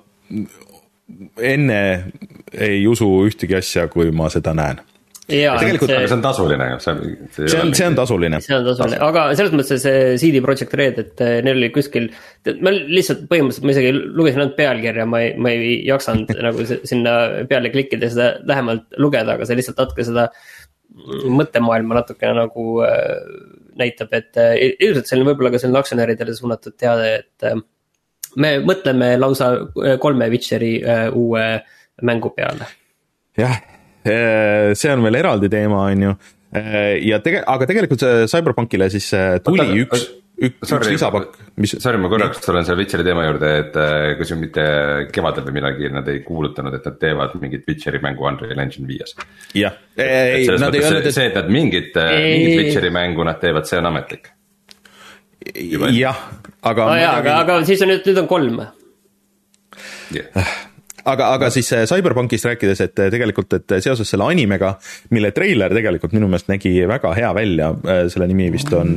enne ei usu ühtegi asja, kui ma seda näen. Ja, tegelikult see, see on tasuline ju. See, see, on, see on tasuline. See on tasuline, aga selles mõttes see C D Projekt Red, et neil oli kuskil, ma lihtsalt põhimõtteliselt, ma isegi lugesin ainult pealkirja, ma ei, ma ei jaksanud nagu sinna peale klikkida seda lähemalt lugeda, aga see lihtsalt natuke seda mõttemaailma natuke nagu näitab, et ilmselt selline võib-olla ka selline aktsionäridele suunatud teade, et me mõtleme lausa kolme Witcheri uue mängu peale. Jah. See on veel eraldi teema, on ju. Ja tege, aga tegelikult Cyberpunkile siis tuli Oota, üks, üks, sorry, üks lisapakk. Mis... Sorry, ma korraks tulen selle Witcheri teema juurde, et kui see mitte kevadel või midagi, nad ei kuulutanud, et nad teevad mingit Witcheri mängu Unreal Engine viies. Jah. Ei, nad ei öelnud, et... See, et nad mingit, mingit Witcheri mängu nad teevad, see on ametlik. Jah, aga... No jah, aga, aga siis on nüüd, nüüd on kolm. Yeah. Aga, aga siis Cyberpunkist rääkides, et tegelikult, et seoses selle animega, mille treiler tegelikult minu meelest nägi väga hea välja, selle nimi vist on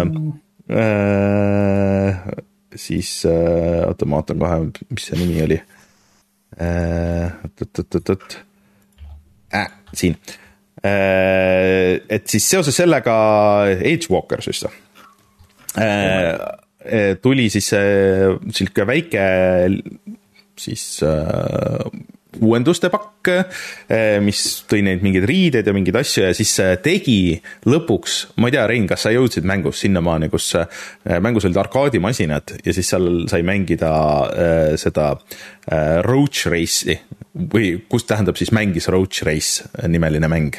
äh, siis, oota, ma ootan kohe, mis see nimi oli äh, tut, tut, tut, äh, siin äh, et siis seoses sellega Edgewalkers just äh, tuli siis silke väike siis äh, uuenduste pakk, äh, mis tõi neid mingid riided ja mingid asju ja siis äh, tegi lõpuks, ma ei tea, Rein, kas sa jõudsid mängus sinnamaani, kus äh, mängus olid arkaadimasinad ja siis seal sai mängida äh, seda äh, Roach Race'i või kus tähendab siis mängis Roach Race nimeline mäng?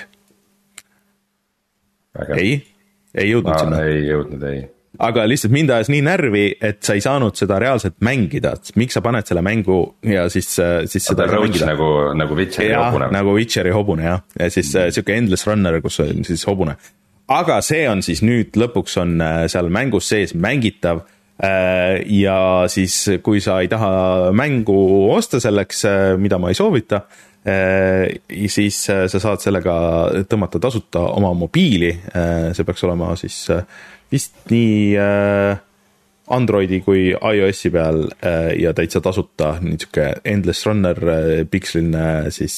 Väga. Ei? Ei jõudnud ma, sinna? Ei jõudnud, ei. Aga lihtsalt mind ajas nii närvi, et sa ei saanud seda reaalselt mängida. Miks sa paned selle mängu ja siis, siis seda mängida? Nagu, nagu Witcheri ja, hobune. Nagu Witcheri hobune, jah. Ja siis mm. siuke endless runner, kus on siis hobune. Aga see on siis nüüd lõpuks on seal mängus sees mängitav ja siis kui sa ei taha mängu osta selleks, mida ma ei soovita, siis sa saad sellega tõmmata tasuta oma mobiili. See peaks olema siis vist nii Androidi kui iOS-i peal ja täitsa tasuta niisuke endless runner piksline siis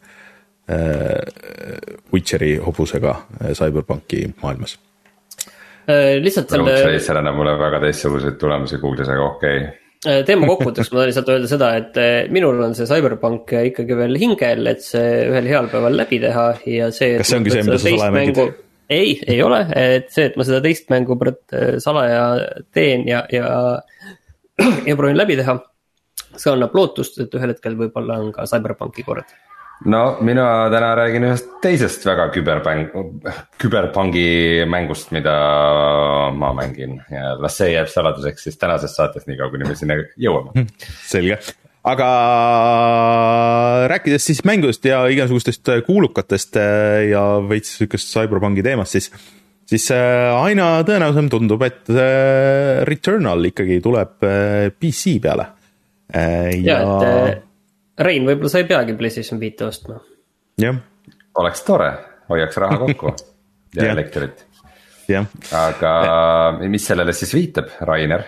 Witcheri hobusega Cyberpunki maailmas. Lihtsalt selle... Roach Racer annab mulle väga teistsuguseid tulemusi Google'is, aga okei okay. Teema kokkuvõtteks ma tahan lihtsalt öelda seda, et minul on see Cyberpunk ikkagi veel hingel, et see ühel heal päeval läbi teha ja see... Kas see ongi see, mida sa salaja mängid? Ei, ei ole, et see, et ma seda teist mängu salaja teen ja, ja, ja proovin läbi teha, see annab lootust, et ühel hetkel võib-olla on ka Cyberpunki kord. No mina täna räägin ühest teisest väga küberpang, küberpangi mängust, mida ma mängin ja las see jääb saladuseks siis tänases saates nii kaua, kuni me sinna jõuame. Selge. aga rääkides siis mängust ja igasugustest kuulukatest ja veits sükest Cyberpunki teemast, siis, siis aina tõenäosem tundub, et Returnal ikkagi tuleb P C peale. Ja, ja et Rein, võib-olla sa ei peagi PlayStation viis ostma. Jah. Oleks tore, hoiaks raha kokku ja elektrit. Ja. Aga mis sellele siis viitab, Rainer?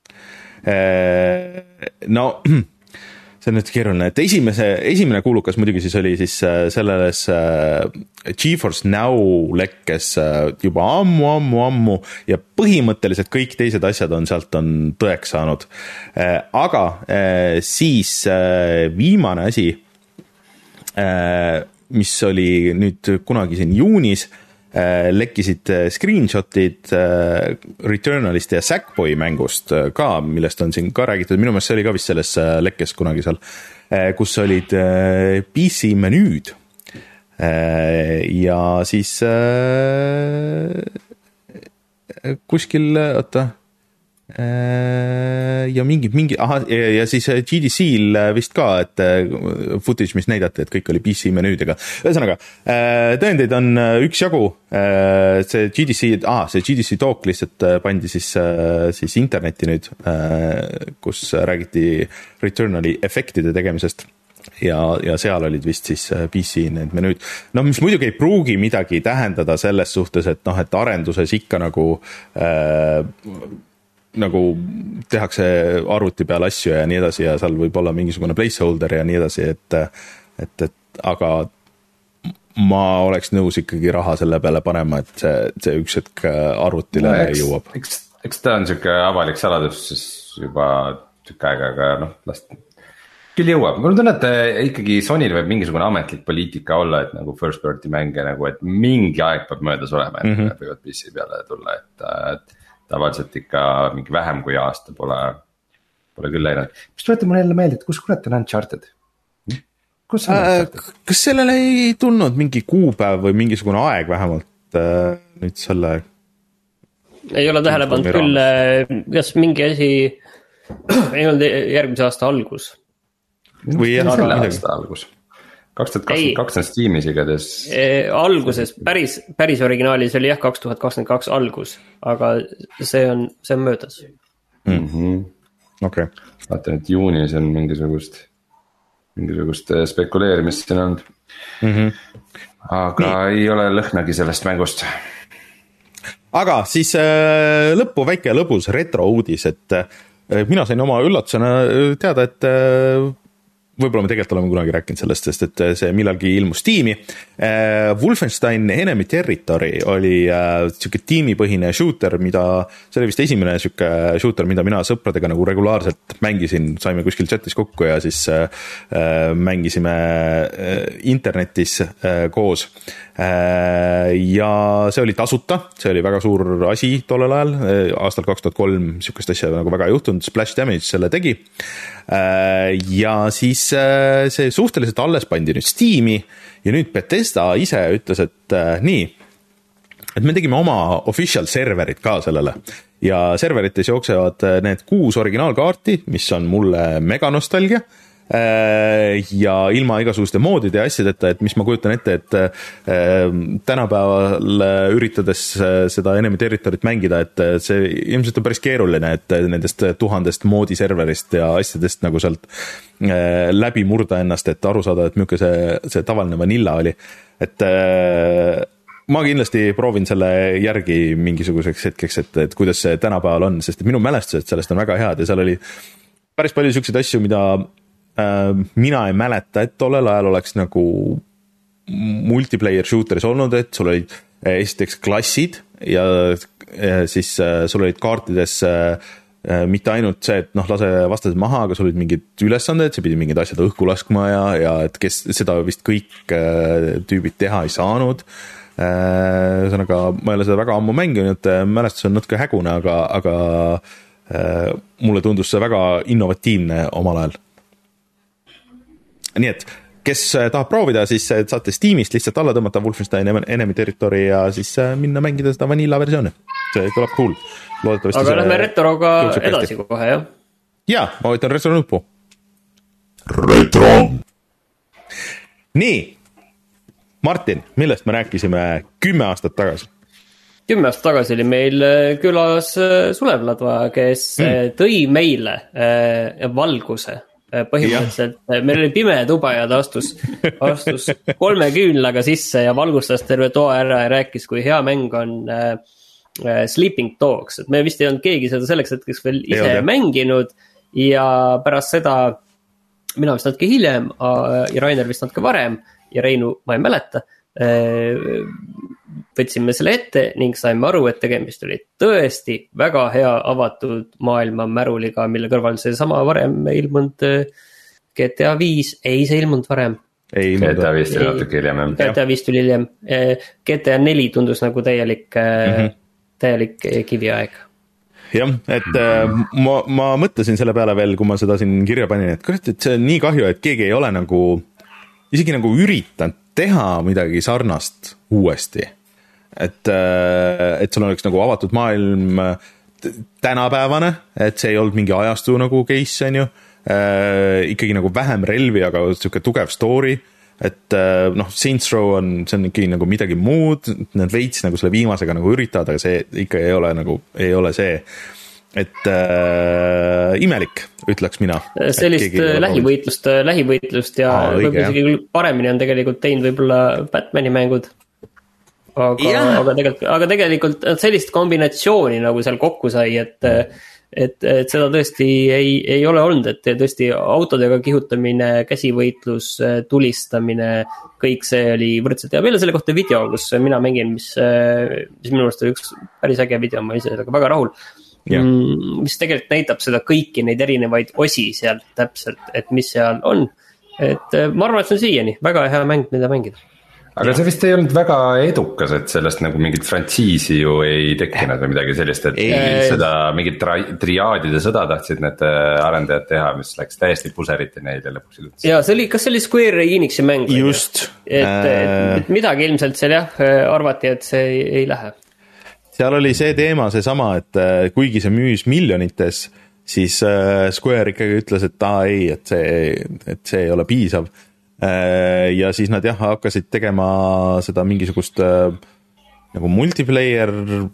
No, see on nüüd keeruline, et esimese, esimene kuulukas muidugi siis oli siis selles GeForce Now lekkes juba ammu, ammu, ammu ja põhimõtteliselt kõik teised asjad on sealt on tõeks saanud. Aga siis viimane asi, mis oli nüüd kunagi siin juunis, lekkisid screenshotid Returnalist ja Sackboy mängust ka, millest on siin ka räägitud, minu meelest see oli ka vist selles lekkes kunagi seal, kus olid P C menüüd ja siis kuskil, oota ja mingi, mingi, aha, ja siis G D C-l vist ka, et footage, mis näidati, et kõik oli P C menüüdega. Ühesõnaga, tõendeid on üksjagu, see G D C, ah, see G D C talk lihtsalt pandi siis, siis internetti nüüd, kus räägiti Returnali efektide tegemisest ja, ja seal olid vist siis P C need menüüd. No mis muidugi ei pruugi midagi tähendada selles suhtes, et noh, et arenduses ikka nagu äh, nagu tehakse arvuti peal asju ja nii edasi ja seal võib olla mingisugune placeholder ja nii edasi, et, et, et aga ma oleks nõus ikkagi raha selle peale panema, et see, see üks hetk arvutile no, eks, jõuab. Eks, eks ta on siuke avalik saladus siis juba tükk aega, aga noh, last küll jõuab. Mul tunne, et ikkagi Sonyl võib mingisugune ametlik poliitika olla, et nagu first party mänge nagu, et mingi aeg peab möödas olema, et mm-hmm. võivad P C peale tulla, et, et tavaliselt ikka mingi vähem kui aasta pole, pole küll läinud. Mis tuletab mulle jälle meelde, et kus kurat on Uncharted? Kus on Uncharted? Äh, kas sellele ei tulnud mingi kuupäev või mingisugune aeg vähemalt äh, nüüd selle? Ei ole tähele pannud küll, kas mingi asi ei olnud järgmise aasta algus? Või jah, selle aasta algus. kaks tuhat kakskümmend kaks on Steamis igades. Alguses, päris, päris originaalis oli jah kaks tuhat kakskümmend kaks algus, aga see on, see on möödas. Mm-hmm. Okay. Vaata nüüd juunis on mingisugust, mingisugust spekuleerimist siin olnud. Mm-hmm. Aga Nii. ei ole lõhnagi sellest mängust. Aga siis äh, lõppu väike lõbus retro uudis, et äh, mina sain oma üllatusena teada, et äh, võib-olla me tegelikult oleme kunagi rääkinud sellest, sest et see millalgi ilmus tiimi. Wolfenstein Enemy Territory oli siuke tiimipõhine shooter, mida, see oli vist esimene siuke shooter, mida mina sõpradega nagu regulaarselt mängisin, saime kuskil chatis kokku ja siis mängisime internetis koos. Ja see oli tasuta, see oli väga suur asi tollel ajal, aastal kaks tuhat kolm siukest asja nagu väga ei juhtunud, Splash Damage selle tegi. Ja siis see suhteliselt alles pandi nüüd Steam'i ja nüüd Bethesda ise ütles, et nii, et me tegime oma official serverit ka sellele ja serverites jooksevad need kuus originaalkaarti, mis on mulle mega nostalgia ja ilma igasuguste moodide ja asjadeta, et mis ma kujutan ette, et tänapäeval üritades seda Enemy Territoryt mängida, et see ilmselt on päris keeruline, et nendest tuhandest moodiserverist ja asjadest nagu sealt läbi murda ennast, et aru saada, et milline see, see tavaline vanilla oli. Et ma kindlasti proovin selle järgi mingisuguseks hetkeks, et, et kuidas see tänapäeval on, sest minu mälestused sellest on väga head ja seal oli päris palju selliseid asju, mida mina ei mäleta, et tollel ajal oleks nagu multiplayer shooteris olnud, et sul olid esiteks klassid ja siis sul olid kaartides mitte ainult see, et noh, lase vastased maha, aga sul olid mingid ülesanded, see pidi mingid asjad õhku laskma ja, ja et kes seda vist kõik tüübid teha ei saanud. Ühesõnaga, ma ei ole seda väga ammu mänginud, mälestus on natuke hägune, aga, aga mulle tundus see väga innovatiivne omal ajal. Nii et, kes tahab proovida, siis saate Steamist lihtsalt alla tõmmata Wolfenstein Enemy Territory ja siis minna mängida seda vanilla versiooni. See tuleb cool. Aga lähme retroga edasi kohe, jah? Jaa, ma võtan retro nuppu. retro. nii, Martin, millest me rääkisime kümme aastat tagasi? kümme aastat tagasi oli meil külas Sulev Ladva, kes mm. tõi meile valguse. Põhimõtteliselt ja. Meil oli pime tuba ja ta astus, astus kolme küünlaga sisse ja valgustas terve toa ära ja rääkis, kui hea mäng on äh, Sleeping Dogs. Et me vist ei olnud keegi seda selleks hetkeks veel ise ei, mänginud ja pärast seda mina vist natuke hiljem ja Rainer vist natuke varem ja Reinu ma ei mäleta, võtsime selle ette ning saime aru, et tegemist oli tõesti väga hea avatud maailma märuliga, mille kõrval see sama varem ilmunud G T A viis, ei see ilmunud varem. Ei, G T A viis tuli natuke hiljem. G T A viis tuli hiljem. G T A neli tundus nagu täielik, mm-hmm. täielik kiviaeg. Jah, et äh, ma, ma mõtlesin selle peale veel, kui ma seda siin kirja panin, et kurat, et see on nii kahju, et keegi ei ole nagu, isegi nagu üritanud teha midagi sarnast uuesti. Et, äh, et sul oleks nagu avatud maailm tänapäevane, et see ei olnud mingi ajastu nagu case, on ju, äh, ikkagi nagu vähem relvi, aga siuke tugev story, et noh, Saints Row on, see on ikkagi nagu midagi muud, need veits nagu selle viimasega nagu üritavad, aga see ikka ei ole nagu, ei ole see, et äh, imelik, ütleks mina. Sellist lähivõitlust, lähivõitlust ja Aa, õige, võib-olla isegi paremini on tegelikult teinud võib-olla Batmani mängud, aga, aga, tegelikult, aga tegelikult sellist kombinatsiooni nagu seal kokku sai, et mm. Et, et seda tõesti ei, ei ole olnud, et tõesti autodega kihutamine, käsivõitlus, tulistamine, kõik see oli võrdselt ja meil on selle kohta video, kus mina mängin, mis, mis minu arust oli üks päris äge video, ma ise sellega väga rahul, yeah. mis tegelikult näitab seda kõiki neid erinevaid osi seal täpselt, et mis seal on, et ma arvan, et see on siiani väga hea mäng, mida mängida. Aga see vist ei olnud väga edukas, et sellest nagu mingit frantsiisi ju ei tekkinud või midagi sellist, et ei, seda mingit tri- triaadide sõda tahtsid need arendajad teha, mis läks täiesti puseriti neile lõpuks üldse. Ja see oli, kas see oli Square Enixi mäng? Just. Et, et, et midagi ilmselt seal jah, arvati, et see ei, ei lähe. Seal oli see teema seesama, et kuigi see müüs miljonites, siis Square ikkagi ütles, et ta ei, et see, et see ei ole piisav. Ja siis nad jah, hakkasid tegema seda mingisugust nagu multiplayer,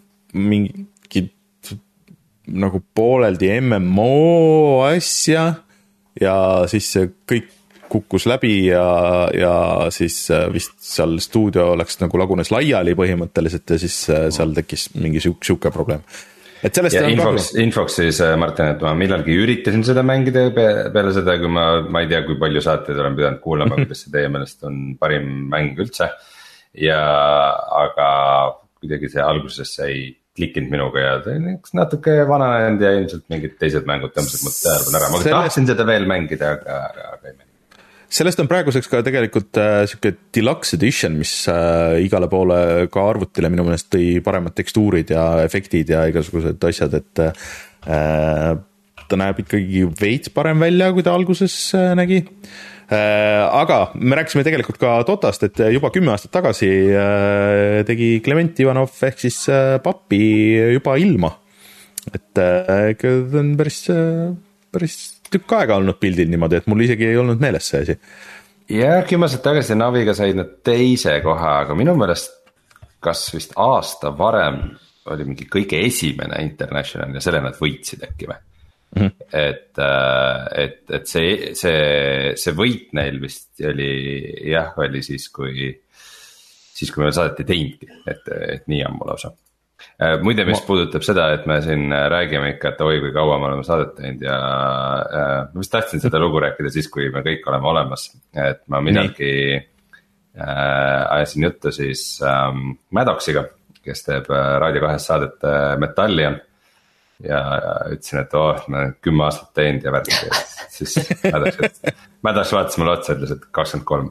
mingit nagu pooleldi M M O asja ja siis see kõik kukkus läbi ja, ja siis vist seal stuudio läks nagu lagunes laiali põhimõtteliselt ja siis seal tekkis mingi siuke probleem. Et sellest ja infoks, infoks siis Martin, et ma millalgi üritasin seda mängida peale seda, kui ma, ma ei tea, kui palju saateid olen pidanud kuulama, kuidas see teie meelest on parim mäng üldse. Ja aga kuidagi see alguses ei klikkinud minuga ja natuke vananenud ja ilmselt mingid teised mängud tõmbasid mult tähelepanu ära. Ma sellest... tahtsin seda veel mängida, aga, aga ei mängi. Sellest on praeguseks ka tegelikult äh, siuke deluxe edition, mis äh, igale poole ka arvutile minu meelest tõi paremad tekstuurid ja efektid ja igasugused asjad, et äh, ta näeb ikkagi veits parem välja, kui ta alguses äh, nägi. Äh, aga me rääkisime tegelikult ka Dotast, et juba kümme aastat tagasi äh, tegi Clement Ivanov ehk siis äh, pappi juba ilma. Et äh, ta on päris, äh, päris tükk aega olnud pildil niimoodi, et mul isegi ei olnud meeles see asi. Ja kümme aastat tagasi Naviga said nad teise koha, aga minu meelest kas vist aasta varem oli mingi kõige esimene International ja selle nad võitsid äkki või. Mm-hmm. Et, et, et see, see, see võit neil vist oli, jah, oli siis kui, siis kui me saadeti teinti, et, et nii ammu lausa. Muide, mis ma... puudutab seda, et me siin räägime ikka, et oi, kui kaua me oleme saadet teinud ja ma vist tahtsin seda lugu rääkida siis, kui me kõik oleme olemas, et ma midagi äh, ajasin juttu siis ähm, Maddoxiga, kes teeb Raadio kahes saadet äh, Metallion ja ütlesin, et oh, et ma olen kümme aastat teinud ja värki ja siis Maddox, Maddox vaatas mulle otsa, ütles, et kakskümmend kolm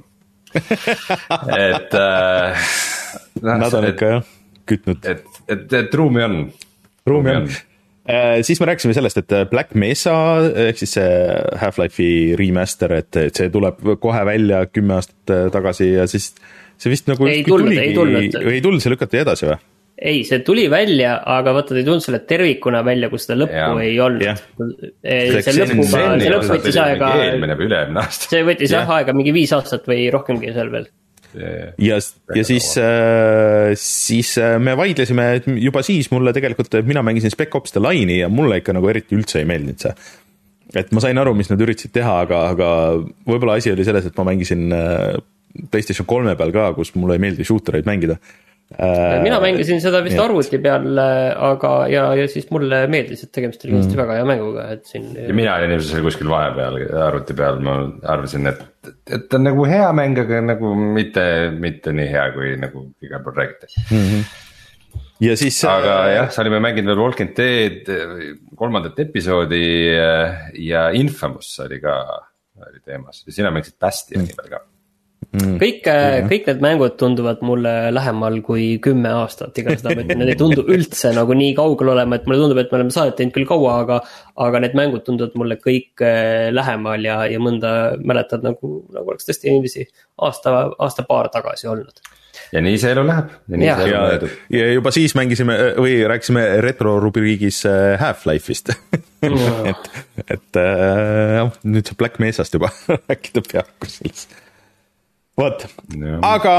et äh, no, nad on ikka jah kütnud. Et, et, et ruumi on. Ruumi on. Äh, siis me rääkisime sellest, et Black Mesa, ehk siis see Half-Life'i remaster, et see tuleb kohe välja kümme aastat tagasi ja siis see vist nagu ei tulnud, ei tulnud. Ei tulnud, see lükati edasi või? ei, see tuli välja, aga vaata, ta ei tulnud selle tervikuna välja, kus seda lõppu ja. ei olnud yeah.. see lõppu võttis aega, see võttis jah aega mingi viis aastat või rohkemgi seal veel. ja, ja siis, siis me vaidlesime, et juba siis mulle tegelikult, mina mängisin Spec Ops The Line'i ja mulle ikka nagu eriti üldse ei meeldinud see. Et ma sain aru, mis nad üritasid teha, aga, aga võib-olla asi oli selles, et ma mängisin PlayStation kolme peal ka, kus mulle ei meeldi shootereid mängida. Mina mängisin seda vist ja. arvuti peal, aga ja, ja siis mulle meeldis, et tegemist oli mm. väga hea mänguga. Et siin... ja mina olin ilmselt kuskil vahepeal arvuti peal, ma arvasin, et, et ta on nagu hea mäng, aga nagu mitte, mitte nii hea, kui nagu igal pool räägite. Mm-hmm. Ja siis, aga äh, jah, sa olime mänginud veel Walking Dead kolmandat episoodi ja Infamous oli ka oli teemas ja sina mängisid Bastioni mm. veel ka mm. kõik, mm. kõik need mängud tunduvad mulle lähemal kui kümme aastat iga seda, et need ei tundu üldse nagu nii kaugel olema, et mulle tundub, et me oleme saadet teinud küll kaua, aga, aga need mängud tunduvad mulle kõik lähemal ja, ja mõnda mäletad nagu, nagu oleks tõesti inimesi aasta, aasta paar tagasi olnud. Ja nii see elu läheb. Ja, nii ja, see elu ja, ja juba siis mängisime või rääkisime retro rubriigis Half-Life'ist. et, et äh, nüüd see Black Mesast juba rääkida peaaegu selles. Vot, ja. Aga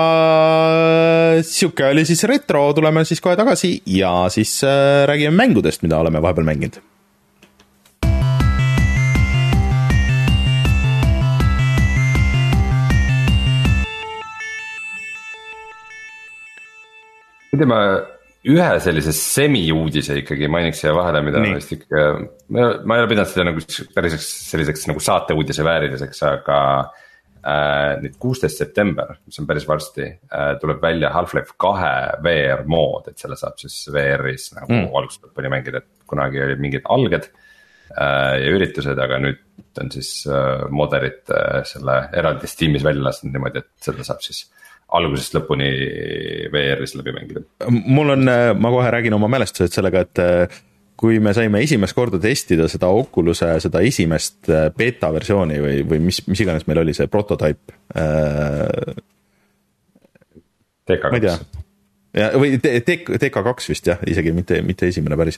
siuke oli siis retro, tuleme siis kohe tagasi ja siis äh, räägime mängudest, mida oleme vahepeal mänginud. Ma ühe sellise semi-uudise ikkagi mainiks siia vahele, mida ma vist ikka, ma ei ole pidanud seda nagu päriseks selliseks nagu saateuudise vääriliseks, aga äh, nüüd kuusteist september, mis on päris varsti, äh, tuleb välja Half-Life kahe V R mood, et selle saab siis V R-is nagu mm. algusest palju mängida, et kunagi oli mingid alged äh, ja üritused, aga nüüd on siis äh, moderit äh, selle eraldi Steamis välja lasknud niimoodi, et seda saab siis algusest lõpuni V R-is läbi mängida. Mul on, ma kohe räägin oma mälestused sellega, et kui me saime esimest korda testida seda Oculus'e, seda esimest beta versiooni või, või mis, mis iganes meil oli see prototype. T K kaks. Ja, või T K kaks vist jah, isegi mitte, mitte esimene päris.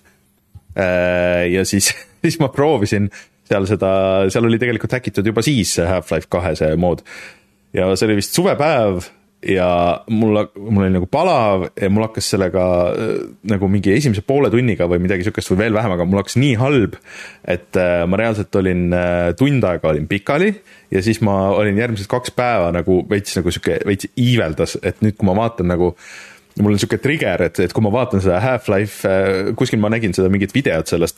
Ja siis, siis ma proovisin seal seda, seal oli tegelikult häkitud juba siis Half-Life kahe see mood. Ja see oli vist suvepäev. Ja mul, mul oli nagu palav ja mul hakkas sellega nagu mingi esimese poole tunniga või midagi sükest või veel vähem, aga mul hakkas nii halb, et ma reaalselt olin tund aega olin pikali ja siis ma olin järgmised kaks päeva nagu veits nagu süke, veits iiveldas, et nüüd kui ma vaatan nagu, mul on süke trigger, et, et kui ma vaatan seda Half-Life, kuskil ma nägin seda mingit videot sellest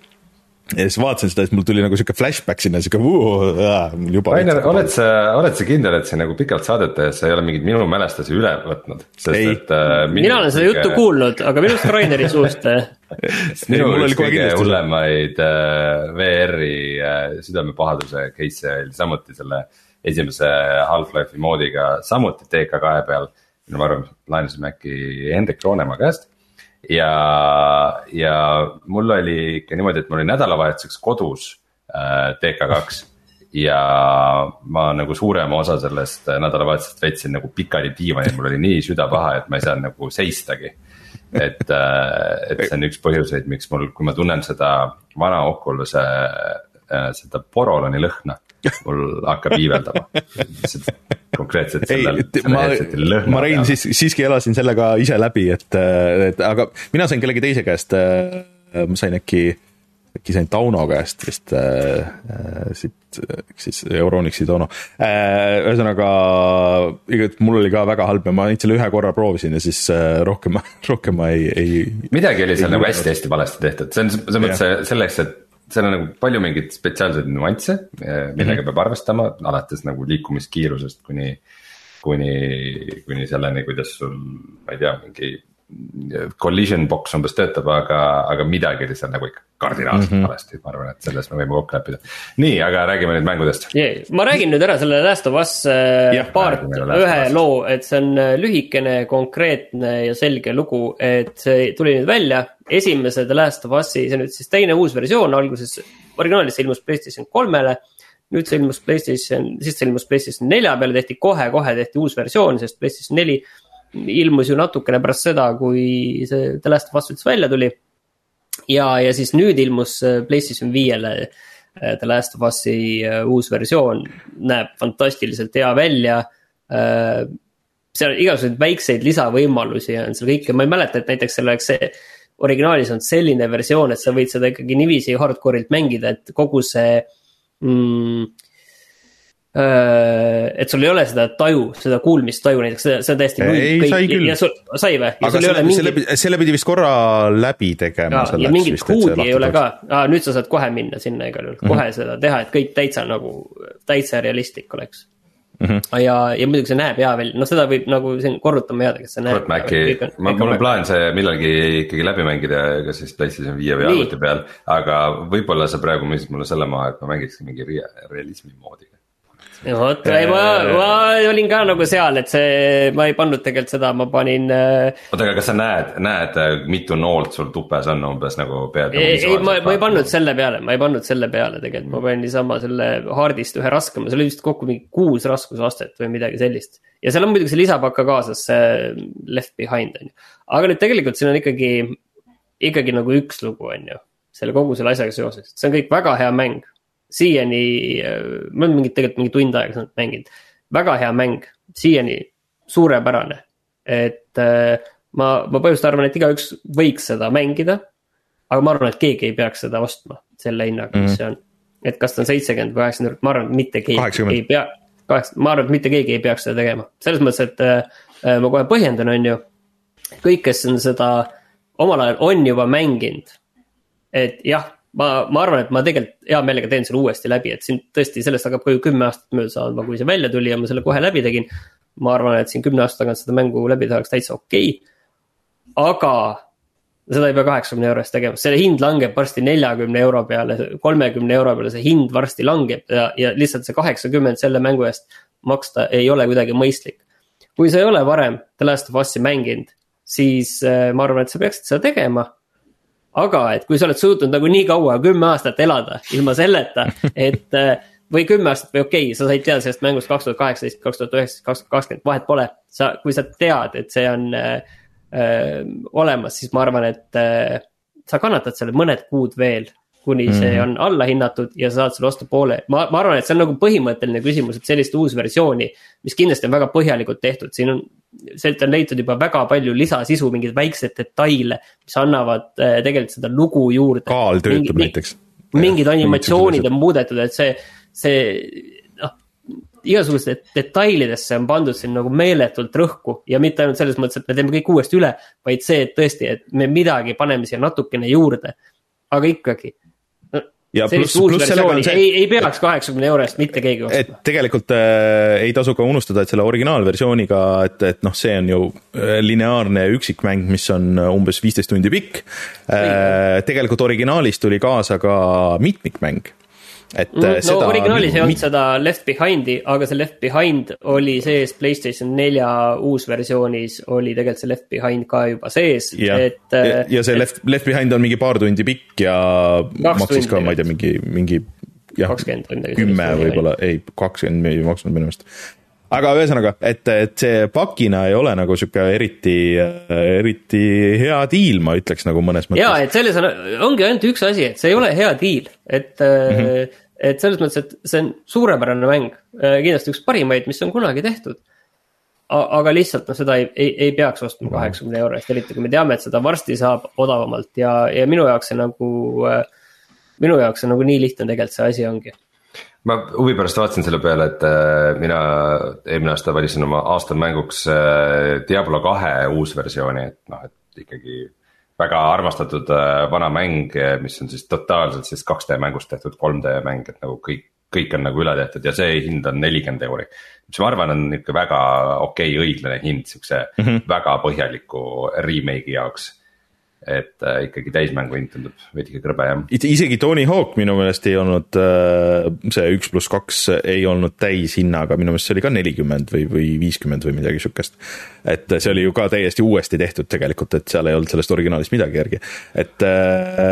ja siis vaatasin seda, et mul tuli nagu siuke flashback sinna, siuke vuu, juba. Rainer, oled sa, oled sa kindel, et see nagu pikalt saadete, sa ei ole mingid minu mälestusi üle võtnud? Sest, ei, et, äh, mina olen seda juttu kõige... kuulnud, aga minust Raineri suust. minul oli kõige hullemaid äh, V R-i äh, südamepahaduse case oli samuti selle esimese Half-Life'i moodiga, samuti T K kahe peal. Ma arvan, laenasime äkki Hendrik Roonemaa käest. Ja, ja mul oli ikka niimoodi, et mul oli nädalavahetuseks kodus äh, T K kaks ja ma nagu suurema osa sellest nädalavahetusest veetsin nagu pikali diivani, mul oli nii süda paha, et ma ei saa nagu seistagi. Et, äh, et see on üks põhjuseid, miks mul, kui ma tunnen seda vana Oculus'e äh, seda porolani lõhna, mul hakkab iiveldama. Konkreetselt sellel, ei, ma, ma Rein siis, siiski elasin sellega ise läbi, et, et aga mina sain kellegi teise käest, ma sain äkki, äkki sain Tauno käest vist äh, siit, siis Euronixi Tauno. Äh, ühesõnaga, mul oli ka väga halb ja ma nüüd selle ühe korra proovisin ja siis äh, rohkem, rohkem ma ei, ei. Midagi oli seal nagu hästi-hästi valesti tehtud, see on, see mõttes selleks, et seal on nagu palju mingeid spetsiaalseid nüansse, millega mm-hmm. peab arvestama, alates nagu liikumiskiirusest kuni, kuni, kuni selleni, kuidas sul, ma ei tea, mingi collision box umbes töötab, aga, aga midagi oli seal nagu ikka kardinaalselt mm-hmm. valesti, ma arvan, et selles me võime kokku läppida. Nii, aga räägime nüüd mängudest. Yeah, ma räägin nüüd ära selle Last of Us yeah, part ühe loo, et see on lühikene, konkreetne ja selge lugu, et see tuli nüüd välja. Esimese The Last of Us'i, see on nüüd siis teine uus versioon, alguses originaalis see ilmus PlayStation kolmele, nüüd see ilmus PlayStation, siis see ilmus PlayStation nelja peale, tehti kohe-kohe tehti uus versioon, sest PlayStation neli ilmus ju natukene pärast seda, kui see The Last of Us üldse välja tuli. Ja, ja siis nüüd ilmus PlayStation viiele The Last of Us'i uus versioon, näeb fantastiliselt hea välja. Seal on igasuguseid väikseid lisavõimalusi on seal kõik ja ma ei mäleta, et näiteks seal oleks see originaalis on selline versioon, et sa võid seda ikkagi niiviisi hardcore'ilt mängida, et kogu see mm, et sul ei ole seda taju, seda kuulmistaju näiteks, see, see on täiesti null. Ei, sai küll. Ja sul, sai või? Aga selle, mingi... selle, selle pidi vist korra läbi tegema. Ja, ja mingit huudi ei ole ka. Aa, nüüd sa saad kohe minna sinna igal juhul, kohe mm-hmm. seda teha, et kõik täitsa nagu, täitsa realistlik oleks. Mm-hmm. Ja, ja muidugi see näeb hea veel, no seda võib nagu siin korrutama jääda, kes see näeb. Äkki, ma, mul on plaan see millalgi ikkagi läbi mängida, kas siis PlayStation viie või arvuti peal, aga võib-olla sa praegu mõisid mulle selle maha, et ma mängikski mingi realismi moodiga. Oot, ma, ma olin ka nagu seal, et see, ma ei pannud tegelikult seda, ma panin oota, aga kas sa näed, näed, mitu noolt sul tupes on umbes nagu pead? Ei, ei ma, ma ei pannud selle peale, ma ei pannud selle peale tegelikult, ma panin niisama selle hardist ühe raskema, see oli vist kokku mingi kuus raskusastet või midagi sellist. Ja seal on muidugi see lisapakka kaasas, see Left Behind on ju. Aga nüüd tegelikult siin on ikkagi, ikkagi nagu üks lugu on ju, selle kogu selle asjaga seoses, see on kõik väga hea mäng. Siiani, ma olen mingit tegelikult mingi tund aega mänginud, väga hea mäng, siiani suurepärane, et ma, ma põhjust arvan, et iga üks võiks seda mängida, aga ma arvan, et keegi ei peaks seda ostma selle hinnaga, mis see on, et kas ta on seitsekümmend või kaheksakümmend, ma arvan, et mitte keegi kaheksakümmend. Ei pea, ma arvan, et mitte keegi ei peaks seda tegema, selles mõttes, et ma kohe põhjendan on ju, kõik, kes on seda omal ajal on juba mänginud, et jah, Ma, ma arvan, et ma tegelikult hea meelega teen selle uuesti läbi, et siin tõesti sellest hakkab ka ju kümme aastat mööda saadma, kui see välja tuli ja ma selle kohe läbi tegin. Ma arvan, et siin kümne aastat tagant seda mängu läbi tahaks täitsa okei. Aga seda ei pea kaheksakümne euro eest tegema. Selle hind langeb varsti neljakümne euro peale, kolmekümne euro peale see hind varsti langeb ja, ja lihtsalt see kaheksakümmend selle mängu eest maksta ei ole kuidagi mõistlik. Kui sa ei ole varem The Last of Us'i mänginud, siis ma arvan, et sa peaksid seda tegema. Aga, et kui sa oled suutnud nagu nii kaua kümme aastat elada ilma selleta, et või kümme aastat või okei, sa said teada sellest mängust kaks tuhat kaheksateist, kaks tuhat üheksateist, kaks tuhat kakskümmend, vahet pole. Sa, kui sa tead, et see on äh, olemas, siis ma arvan, et äh, sa kannatad selle mõned kuud veel, kuni mm. see on alla hinnatud ja sa saad selle osta poole. Ma, ma arvan, et see on nagu põhimõtteline küsimus, et sellist uus versiooni, mis kindlasti on väga põhjalikult tehtud, siin on sealt on leitud juba väga palju lisasisu, mingid väiksed detaile, mis annavad äh, tegelikult seda lugu juurde. Kaal töötab Mingi, näiteks. Mingid animatsioonid on muudetud, et see, see noh, igasugused detailidesse on pandud siin nagu meeletult rõhku ja mitte ainult selles mõttes, et me teeme kõik uuesti üle, vaid see, et tõesti, et me midagi paneme siia natukene juurde, aga ikkagi ja pluss plus sellega on see, ei, ei peaks kaheksakümne euro eest mitte keegi ostma. Et tegelikult äh, ei tasu ka unustada, et selle originaalversiooniga, et, et noh, see on ju lineaarne üksikmäng, mis on umbes viisteist tundi pikk. Äh, tegelikult originaalis tuli kaasa ka mitmikmäng. Et mm, no seda, originaalis ei olnud mit... seda Left Behind'i, aga see Left Behind oli sees PlayStation nelja uusversioonis oli tegelikult see Left Behind ka juba sees. Ja, et, ja, ja see Left, Left Behind on mingi paar tundi pikk ja maksis ka, ma ei tea, mingi, mingi jah, kümme võib-olla, ei, kakskümmend ei maksnud minu meelest. Aga ühesõnaga, et, et see pakina ei ole nagu siuke eriti, eriti hea diil, ma ütleks nagu mõnes mõttes. Jaa, et selles on, ongi ainult üks asi, et see ei ole hea diil, et, mm-hmm. et selles mõttes, et see on suurepärane mäng, kindlasti üks parimaid, mis on kunagi tehtud. Aga lihtsalt no, seda ei, ei, ei peaks ostma kaheksakümne euro eest, eriti kui me teame, et seda varsti saab odavamalt ja, ja minu jaoks see nagu, minu jaoks see nagu nii lihtne tegelikult see asi ongi. Ma huvi pärast vaatasin selle peale, et mina eelmine aasta valisin oma aasta mänguks Diablo kahe uus versiooni, et noh, et ikkagi väga armastatud vana mäng, mis on siis totaalselt siis kaks D mängust tehtud kolm D mäng, et nagu kõik, kõik on nagu üle tehtud ja see hind on nelikümmend euri. Mis ma arvan on ikka väga okei õiglane hind siukse mm-hmm. väga põhjaliku remake'i jaoks. Et äh, ikkagi täismängu hind tundub veidike krõbe jah. Isegi Tony Hawk minu meelest ei olnud äh, see üks pluss kaks ei olnud täis hinnaga, minu meelest see oli ka nelikümmend või, või viiskümmend või midagi sükest. Et see oli ju ka täiesti uuesti tehtud tegelikult, et seal ei olnud sellest originaalist midagi järgi. Et äh,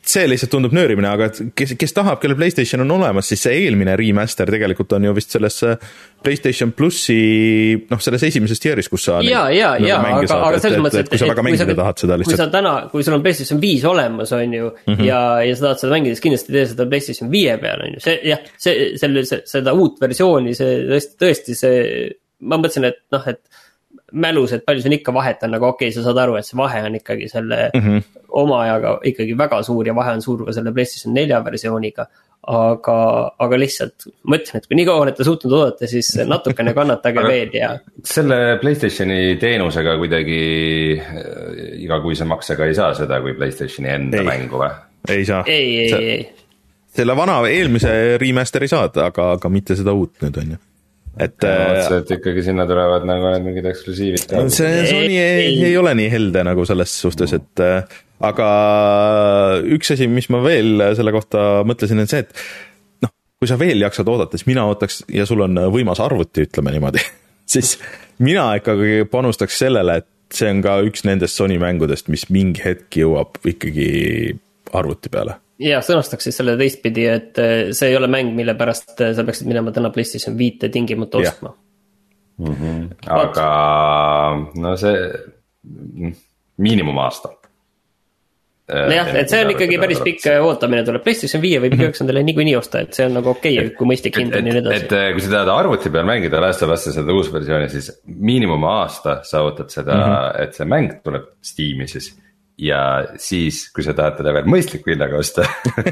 see lihtsalt tundub nöörimine, aga kes, kes tahab, kelle PlayStation on olemas, siis see eelmine remaster tegelikult on ju vist selles PlayStation Plussi, noh, selles esimeses tieris, kus sa ja, ja, ja, aga, saad, aga selles mõttes, et, et kui sa väga mängida tahad seda lihtsalt. Kui sa täna, kui sul on PlayStation viis olemas, on ju, mm -hmm. ja, ja sa tahad seda mängida, siis kindlasti tee seda PlayStation viie peal, on ju. See, jah, see, selle, see, seda uut versiooni, see tõesti, tõesti see, ma mõtlesin, et noh, et mälus, et palju see on ikka vahet on, aga okei okay,, sa saad aru, et see vahe on ikkagi selle mm -hmm. oma ajaga ikkagi väga suur ja vahe on suur ka selle PlayStation nelja versiooniga, aga, aga lihtsalt mõtlen, et kui nii kaua olete suutnud oodata, siis natukene kannatage veel ja selle PlayStationi teenusega kuidagi igakuise maksega ei saa seda kui PlayStationi enda ei. mängu või? Ei saa. Ei, ei, see, ei. Selle vana eelmise remasteri saad, aga, aga mitte seda uut nüüd on ju. Et, ja, et ikkagi sinna tulevad nagu mingid eksklusiivid ka. See Sony ei, ei, ei ole nii helde nagu selles suhtes, et aga üks asi, mis ma veel selle kohta mõtlesin, on see, et noh, kui sa veel jaksad oodata, siis mina ootaks ja sul on võimas arvuti, ütleme niimoodi, siis mina ikkagi panustaks sellele, et see on ka üks nendest Sony mängudest, mis mingi hetk jõuab ikkagi arvuti peale. Ja sõnastaks siis selle teistpidi, et see ei ole mäng, mille pärast sa peaksid minema täna PlayStation viite tingimata ostma. Mm -hmm. Aga no see miinimum aasta. Jah, et see on ikkagi päris pikk ootamine, tuleb PlayStation viie või üheksandale niikuinii osta, et see on nagu okei okay,, kui mõistlik hind on ja nii edasi. Et kui sa tahad arvuti peal mängida Last of Us'i seda uus versiooni, siis miinimum aasta sa ootad seda, mm -hmm. et see mäng tuleb Steam'i siis. Ja siis, kui sa tahad teda veel mõistliku hinnaga osta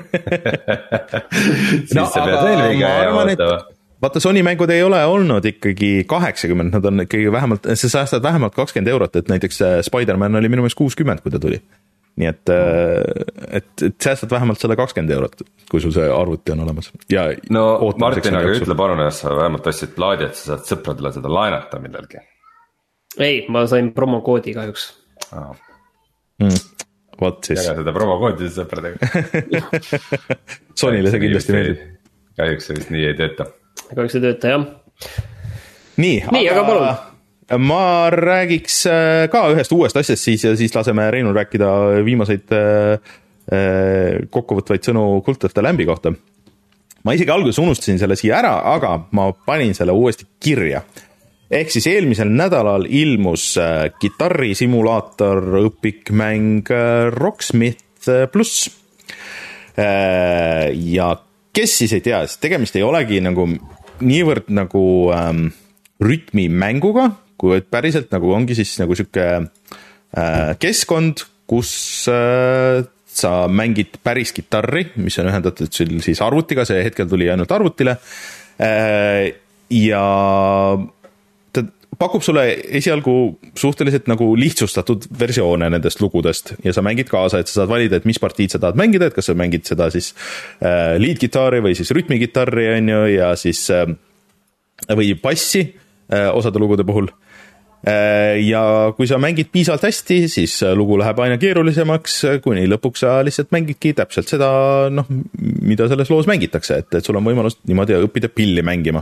siis no, sa pead veel viga ja ootama. Vaata, Sony mängud ei ole olnud ikkagi kaheksakümmend, nad on ikkagi vähemalt, sa säästad vähemalt kakskümmend eurot, et näiteks Spider-Man oli minu meelest kuuskümmend, kui ta tuli. Nii et, et, et säästad vähemalt selle kakskümmend eurot, kui sul see arvuti on olemas. Ja no Martin, aga ütle palun, et sa vähemalt ostsid plaadi, et sa saad sõpradele seda laenata millelgi. Ei, ma sain promokoodi kahjuks. Aa. Mm, Vot siis. Jaga seda promokoodi sõpradega. Sonyle see kindlasti meeldib. Kahjuks see vist nii ei tööta. Kahjuks ei tööta, jah. Nii, nii aga, aga palun. Ma räägiks ka ühest uuest asjast siis ja siis laseme Reinul rääkida viimaseid kokkuvõtvaid sõnu Cult of the Lambi kohta. Ma isegi alguses unustasin selle siia ära, aga ma panin selle uuesti kirja. Ehk siis eelmisel nädalal ilmus kitarrisimulaator õpikmäng Rocksmith pluss. Ja kes siis ei tea, siis tegemist ei olegi nagu niivõrd nagu ähm, rütmimänguga, kui päriselt nagu ongi siis nagu siuke äh, keskkond, kus äh, sa mängid päris kitarri, mis on ühendatud siis arvutiga, see hetkel tuli ainult arvutile äh, ja pakub sulle esialgu suhteliselt nagu lihtsustatud versioone nendest lugudest ja sa mängid kaasa, et sa saad valida, et mis partiid sa tahad mängida, et kas sa mängid seda siis äh, lead-gitarri või siis rütmigitarri on ju ja siis äh, või bassi äh, osade lugude puhul. Äh, ja kui sa mängid piisavalt hästi, siis lugu läheb aina keerulisemaks, kuni lõpuks sa lihtsalt mängidki täpselt seda, noh, mida selles loos mängitakse, et, et sul on võimalus niimoodi õppida pilli mängima.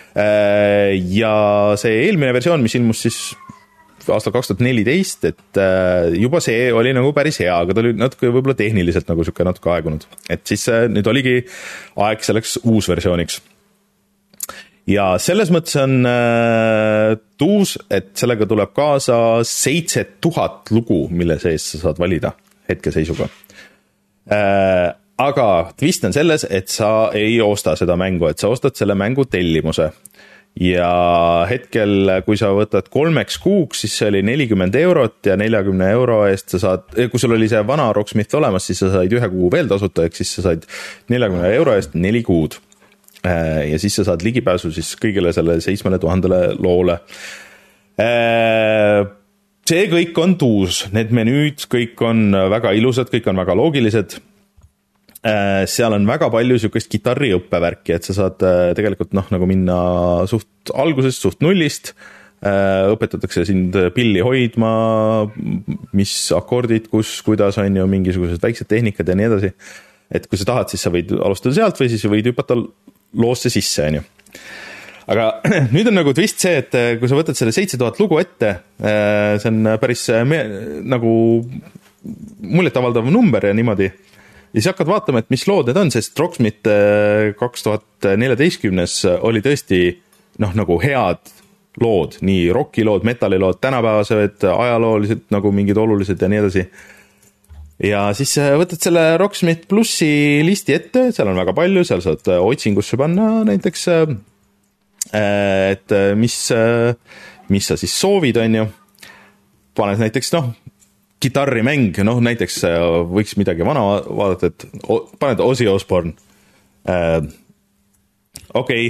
Ja see eelmine versioon, mis ilmus siis aastal kaks tuhat neliteist, et juba see oli nagu päris hea, aga ta oli natuke võib-olla tehniliselt nagu siuke natuke aegunud. Et siis nüüd oligi aeg selleks uus versiooniks. Ja selles mõttes on tuus, et sellega tuleb kaasa seitse tuhat lugu, mille sees sa saad valida hetkeseisuga. Aga twist on selles, et sa ei osta seda mängu, et sa ostad selle mängu tellimuse. Ja hetkel, kui sa võtad kolmeks kuuks, siis see oli nelikümmend eurot ja neljakümne euro eest sa saad, kui sul oli see vana Rocksmith olemas, siis sa said ühe kuu veel tasuta, ehk siis sa said neljakümne euro eest neli kuud. Ja siis sa saad ligipääsu siis kõigile selle seitsmele tuhandele loole. See kõik on tuus, need menüüd, kõik on väga ilusad, kõik on väga loogilised. Seal on väga palju siukest kitarri õppevärki, et sa saad tegelikult noh, nagu minna suht algusest, suht nullist, õpetatakse sind pilli hoidma, mis akordid, kus, kuidas on ju mingisugused väiksed tehnikad ja nii edasi. Et kui sa tahad, siis sa võid alustada sealt või siis võid hüpata loosse sisse, on ju. Aga nüüd on nagu twist see, et kui sa võtad selle seitse tuhat lugu ette, see on päris me, nagu muljetavaldav number ja niimoodi. ja siis hakkad vaatama, et mis lood need on, sest Rocksmith kaks tuhat neljateistkümnes oli tõesti noh, nagu head lood, nii rockilood, metallilood, tänapäevased, ajaloolised nagu mingid olulised ja nii edasi. Ja siis võtad selle Rocksmith plussi listi ette, seal on väga palju, seal saad otsingusse panna näiteks, et mis, mis sa siis soovid, on ju. Paned näiteks, noh, kitarrimäng, noh, näiteks võiks midagi vana vaadata, et paned Ozzy Osbourne. Okei. Okay.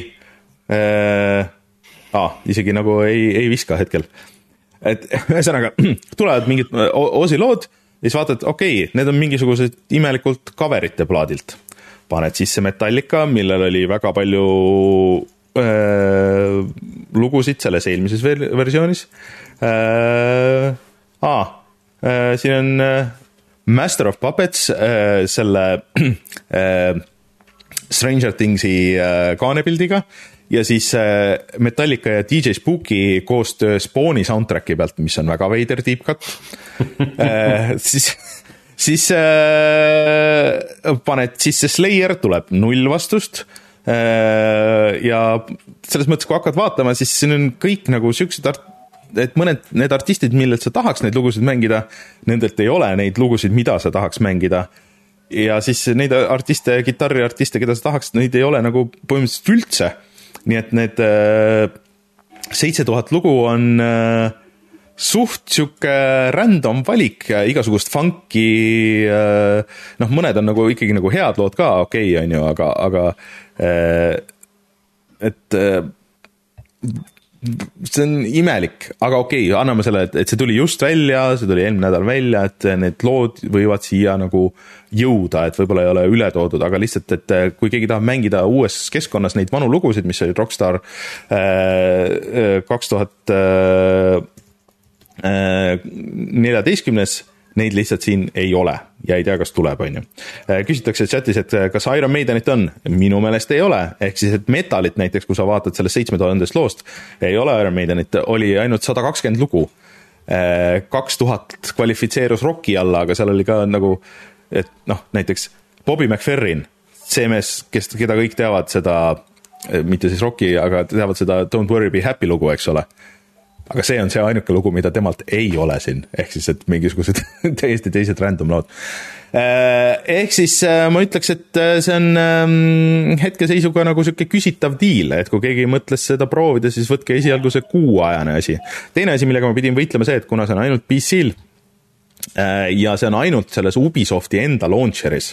Ah, isegi nagu ei, ei viska hetkel. Et ühesõnaga, tulevad mingid Ozzy lood, ja siis vaatad, okei, okay, need on mingisugused imelikult coverite plaadilt. Paned sisse Metallica, millel oli väga palju äh, lugusid selles eelmises versioonis. Äh, ah, äh, siin on äh, Master of Puppets, äh, selle äh, Stranger Thingsi äh, kaanepildiga, ja siis äh, Metallica ja D J Spooky koostöö Spawni soundtracki pealt, mis on väga veider deep cut. äh, siis siis äh, paned sisse Slayer, tuleb null vastust. Äh, ja selles mõttes, kui hakkad vaatama, siis siin on kõik nagu siuksed art-, et mõned need artistid, millelt sa tahaks neid lugusid mängida, nendelt ei ole neid lugusid, mida sa tahaks mängida. Ja siis neid artiste, kitarriartiste, keda sa tahaks, neid ei ole nagu põhimõtteliselt üldse. Nii et need seitse tuhat lugu on äh, suht siuke random valik, igasugust funky, äh, noh, mõned on nagu ikkagi nagu head lood ka, okei, okay, on ju, aga, aga äh, et äh, see on imelik, aga okei, okay, anname selle, et, et see tuli just välja, see tuli eelmine nädal välja, et need lood võivad siia nagu jõuda, et võib-olla ei ole üle toodud, aga lihtsalt, et kui keegi tahab mängida uues keskkonnas neid vanu lugusid, mis olid Rockstar kaks tuhat neljateistkümnes, neid lihtsalt siin ei ole ja ei tea, kas tuleb, on ju. Küsitakse chatis, et kas Iron Maidenit on? Minu meelest ei ole, ehk siis, et Metalit näiteks, kui sa vaatad sellest seitsme tuhandest loost, ei ole Iron Maidenit, oli ainult sada kakskümmend lugu. kaks tuhat kvalifitseerus rocki alla, aga seal oli ka nagu, et noh, näiteks Bobby McFerrin, see mees, kes, keda kõik teavad seda, mitte siis rocki, aga teavad seda Don't Worry Be Happy lugu, eks ole. Aga see on see ainuke lugu, mida temalt ei ole siin, ehk siis, et mingisugused täiesti teised random lood. Ehk siis ma ütleks, et see on hetkeseisuga nagu siuke küsitav diil, et kui keegi mõtles seda proovida, siis võtke esialgu see kuuajane asi. Teine asi, millega ma pidin võitlema see, et kuna see on ainult P C-l ja see on ainult selles Ubisofti enda launcheris,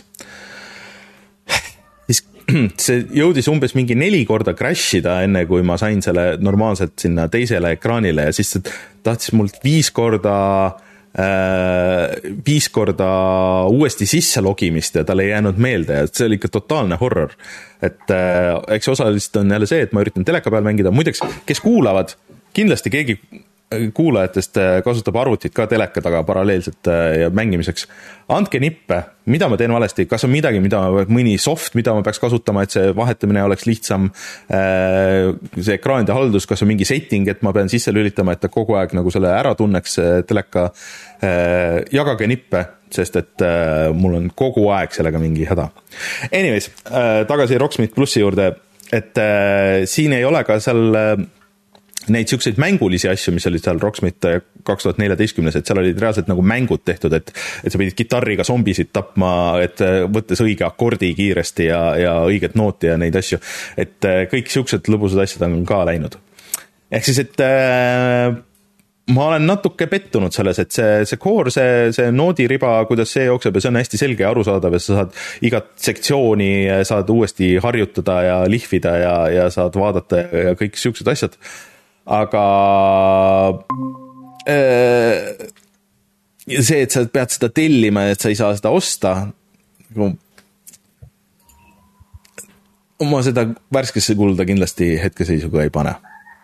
see jõudis umbes mingi neli korda crashida, enne kui ma sain selle normaalselt sinna teisele ekraanile ja siis tahtis mult viis korda äh, viis korda uuesti sisse logimist ja tal ei jäänud meelde ja see oli ikka totaalne horror. Et äh, eks osaliselt on jälle see, et ma üritan teleka peal mängida. Muideks, kes kuulavad, kindlasti keegi kuulajatest kasutab arvutit ka teleka taga paralleelselt ja mängimiseks. Andke nippe, mida ma teen valesti, kas on midagi, mida mõni soft, mida ma peaks kasutama, et see vahetamine oleks lihtsam, see ekraanide haldus, kas on mingi setting, et ma pean sisse lülitama, et ta kogu aeg nagu selle ära tunneks teleka. Jagage nippe, sest et mul on kogu aeg sellega mingi häda. Anyways, tagasi Rocksmith plussi juurde, et siin ei ole ka seal neid siukseid mängulisi asju, mis olid seal Rocksmith kaks tuhat neljateistkümnes, et seal olid reaalselt nagu mängud tehtud, et, et sa pidid kitarriga zombisid tapma, et võttes õige akordi kiiresti ja, ja õiget nooti ja neid asju. Et kõik siuksed lõbusad asjad on ka läinud. Ehk siis, et äh, ma olen natuke pettunud selles, et see, see core, see, see noodiriba, kuidas see jookseb ja see on hästi selge ja arusaadav ja sa saad igat sektsiooni saad uuesti harjutada ja lihvida ja, ja saad vaadata ja kõik siuksed asjad. Aga äh, see, et sa pead seda tellima, et sa ei saa seda osta, ma seda värskesse kulda kindlasti hetkeseisuga ei pane.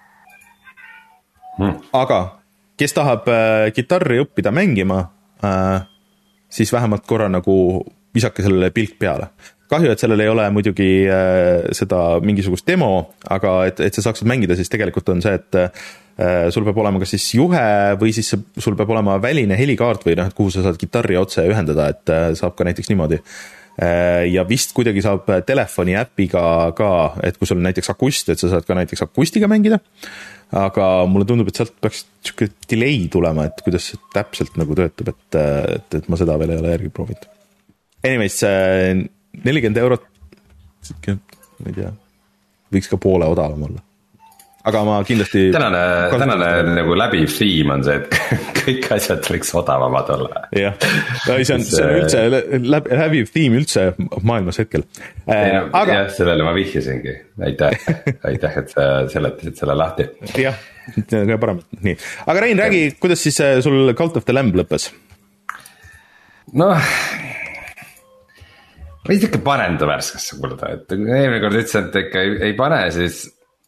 Hmm. Aga kes tahab äh, kitarri õppida mängima, äh, siis vähemalt korra nagu visake sellele pilk peale. Kahju, et sellel ei ole muidugi äh, seda mingisugust demo, aga et, et sa saaksid mängida, siis tegelikult on see, et äh, sul peab olema kas siis juhe või siis sul peab olema väline helikaart või noh, et kuhu sa saad kitarri otse ühendada, et äh, saab ka näiteks niimoodi. ja vist kuidagi saab telefoni äpiga ka, et kui sul on näiteks akust, et sa saad ka näiteks akustiga mängida, aga mulle tundub, et sealt peaks siuke delay tulema, et kuidas see täpselt nagu töötab, et, et, et ma seda veel ei ole järgi proovinud. Anyways, nelikümmend eurot, ma ei tea, võiks ka poole odavam olla. Aga ma kindlasti tänane, tänane nagu läbiv theme on see, et kõik asjad võiks odavamad olla. Jah, see on, see on üldse läbiv theme üldse maailmas hetkel. Äh, aga... Jah, sellele ma vihjasingi. Aitäh, aitäh, et sa seletasid selle lahti. Jah, kõige parem. Nii. Aga Rein, räägi, kuidas siis sul Cult of the Lamb lõppes? Noh, ma ei tea, panen ta värskesse kulda, et eelmine kord ütlesin, et ikka ei, ei pane, siis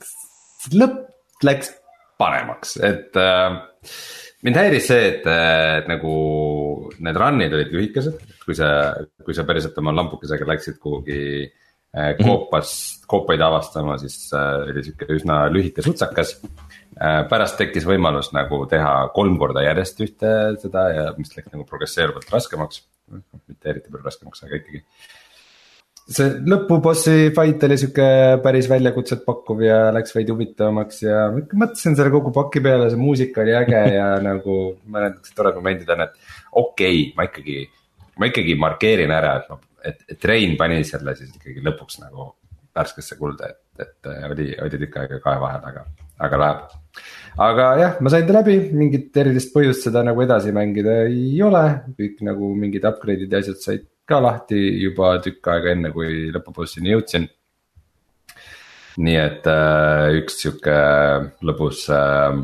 lõpp läks paremaks, et äh, mind häiris see, et, et nagu need run'id olid lühikesed, kui sa, kui sa päriselt oma lampukesega läksid kuhugi äh, koopas, koopaid avastama, siis äh, oli siuke üsna lühike sutsakas äh,. pärast tekkis võimalus nagu teha kolm korda järjest ühte seda ja mis läks nagu progresseeruvalt raskemaks, mitte eriti palju raskemaks, aga ikkagi. See lõpubossi fight oli siuke päris väljakutset pakkuv ja läks veidi huvitavamaks ja mõtlesin selle kogu paki peale, see muusika oli äge ja nagu mõned torad momendid on, et okei okay,, ma ikkagi, ma ikkagi markeerin ära, et, et, et Rein pani selle siis ikkagi lõpuks nagu värskesse kulda, et, et oli, oli tükk aega kahe vahel, aga, aga läheb. Aga jah, ma sain ta läbi, mingit erilist põhjust seda nagu edasi mängida ei ole, kõik nagu mingid upgrade'id ja asjad said ka lahti juba tükk aega enne, kui lõpubossini jõudsin. Nii et äh, üks siuke lõbus äh,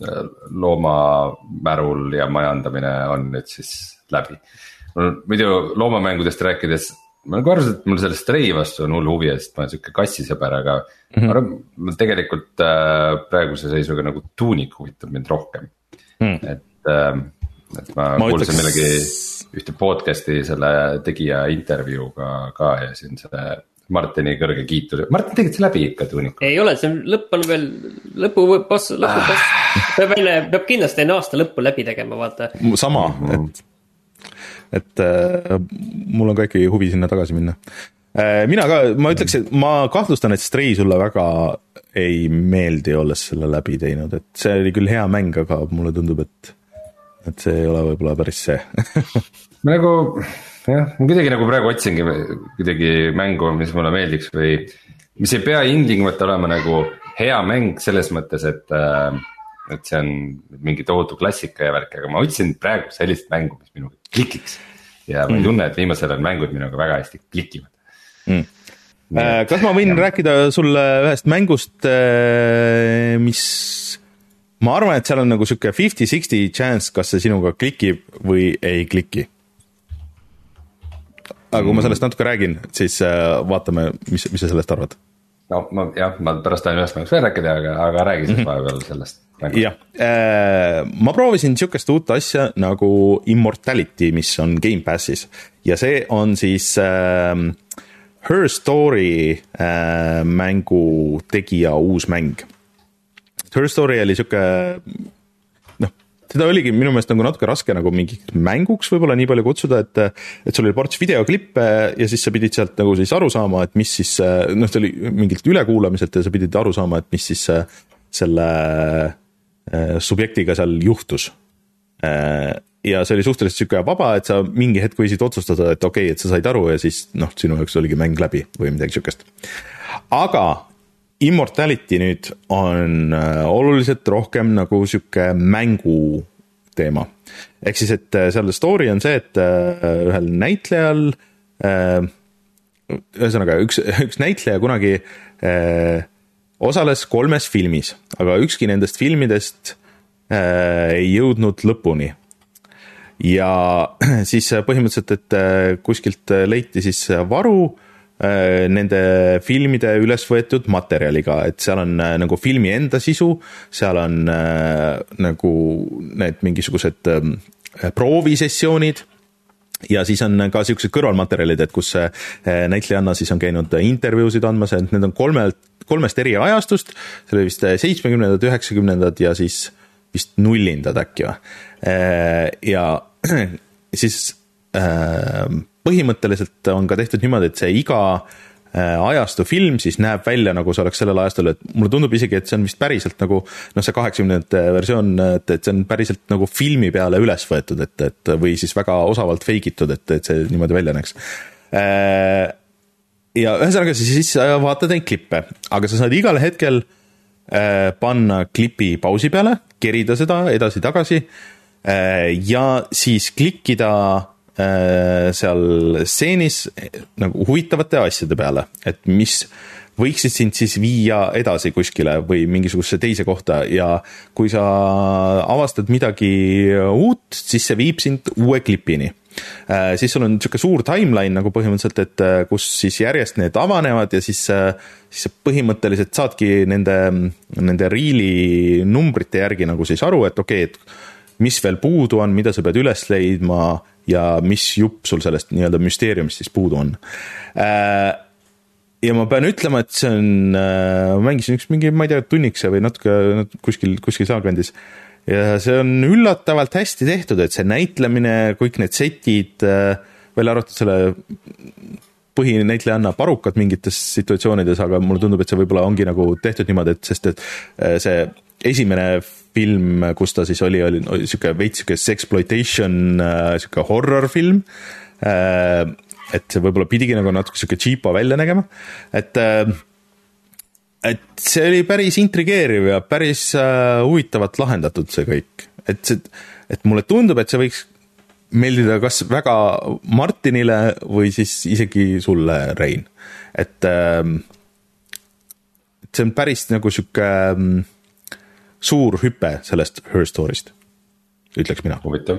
loomamärul ja majandamine on nüüd siis läbi. Muidu loomamängudest rääkides, ma nagu arvasin, et mul sellest Stray vastu on hull huvi, sest ma olen siuke kassisõber, aga mm-hmm. ma arvan, tegelikult äh, praeguse seisuga nagu tuunik huvitab mind rohkem mm.. et, äh, et ma, ma kuulsin ütleks... millegi ühte podcast'i selle tegija intervjuuga ka ja siin see Martini kõrge kiitus. Martin tegid see läbi ikka tuuniku? Ei ole, see lõpp on veel lõpu boss, lõpu boss. Peab, enne, peab kindlasti enne aasta lõppu läbi tegema, vaata. Sama, et, et äh, mul on ka ikkagi huvi sinna tagasi minna. Äh, mina ka, ma ütleks, et ma kahtlustan, et Stray sulle väga ei meeldi olles selle läbi teinud, et see oli küll hea mäng, aga mulle tundub, et et see ei ole võib-olla päris see. ma nagu, jah, ma kuidagi nagu praegu otsingi kuidagi mängu, mis mulle meeldiks või mis ei pea ilmtingimata olema nagu hea mäng selles mõttes, et, et see on mingi tohutu klassika ja värk, aga ma otsin praegu sellist mängu, mis minuga klikiks. Ja ma ei tunne, et viimasel on mängud minuga väga hästi klikivad. Mm. Kas ma võin ja... rääkida sulle ühest mängust, mis... ma arvan, et seal on nagu siuke fifty sixty chance, kas see sinuga klikib või ei kliki. Aga kui ma sellest natuke räägin, siis vaatame, mis, mis sa sellest arvad. No ma, jah, ma pärast tahan ühest mängust veel rääkida, aga, aga räägi siis vahepeal sellest. Jah, ma proovisin siukest uut asja nagu Immortality, mis on Game Passis ja see on siis äh, Her Story äh, mängu tegija uus mäng. Her Story oli siuke, noh, seda oligi minu meelest nagu natuke raske nagu mingi mänguks võib-olla nii palju kutsuda, et, et sul oli ports videoklippe ja siis sa pidid sealt nagu siis aru saama, et mis siis, noh, see oli mingilt ülekuulamiselt ja sa pidid aru saama, et mis siis selle subjektiga seal juhtus. Ja see oli suhteliselt siuke vaba, et sa mingi hetk võisid otsustada, et okei, okay, et sa said aru ja siis, noh, sinu jaoks oligi mäng läbi või midagi siukest. Aga Immortality nüüd on oluliselt rohkem nagu siuke mängu teema. Ehk siis, et seal story on see, et ühel näitlejal, ühesõnaga üks, üks näitleja kunagi osales kolmes filmis, aga ükski nendest filmidest ei jõudnud lõpuni. Ja siis põhimõtteliselt, et kuskilt leiti siis varu nende filmide üles võetud materjaliga, et seal on nagu filmi enda sisu, seal on nagu need mingisugused proovisessioonid ja siis on ka siuksed kõrvalmaterjalid, et kus näitlejanna siis on käinud intervjuusid andmas, et need on kolmelt, kolmest eri ajastust, see oli vist seitsmekümnendad, üheksakümnendad ja siis vist nullindad äkki. Ja siis põhimõtteliselt on ka tehtud niimoodi, et see iga ajastu film siis näeb välja nagu see oleks sellel ajastul, et mulle tundub isegi, et see on vist päriselt nagu noh, see kaheksakümnendate versioon, et, et see on päriselt nagu filmi peale üles võetud, et, et või siis väga osavalt fake itud, et, et see niimoodi välja näeks. Ja ühesõnaga siis vaatad neid klippe, aga sa saad igal hetkel panna klipi pausi peale, kerida seda edasi-tagasi ja siis klikkida seal stseenis nagu huvitavate asjade peale, et mis võiksid sind siis viia edasi kuskile või mingisugusesse teise kohta ja kui sa avastad midagi uut, siis see viib sind uue klipini. Siis sul on niisugune suur timeline nagu põhimõtteliselt, et kus siis järjest need avanevad ja siis, siis põhimõtteliselt saadki nende, nende reeli numbrite järgi nagu siis aru, et okei, et mis veel puudu on, mida sa pead üles leidma ja mis jupp sul sellest nii-öelda müsteeriumist siis puudu on. Ja ma pean ütlema, et see on, ma mängisin üks mingi, ma ei tea, tunnikse või natuke kuskil, kuskil saakandis ja see on üllatavalt hästi tehtud, et see näitlemine, kõik need setid, veel arvatud selle põhinäitlejanna parukad mingites situatsioonides, aga mulle tundub, et see võib-olla ongi nagu tehtud niimoodi, et sest et see esimene film, kus ta siis oli, oli, oli siuke veits siuke sexploitation, siuke horror film, et see võib-olla pidigi nagu natuke siuke cheapo välja nägema, et et see oli päris intrigeeriv ja päris huvitavalt lahendatud see kõik, et, see, et mulle tundub, et see võiks meeldida kas väga Martinile või siis isegi sulle, Rein, et see on päris nagu siuke suur hüpe sellest Her Story'st, ütleks mina. Huvitav.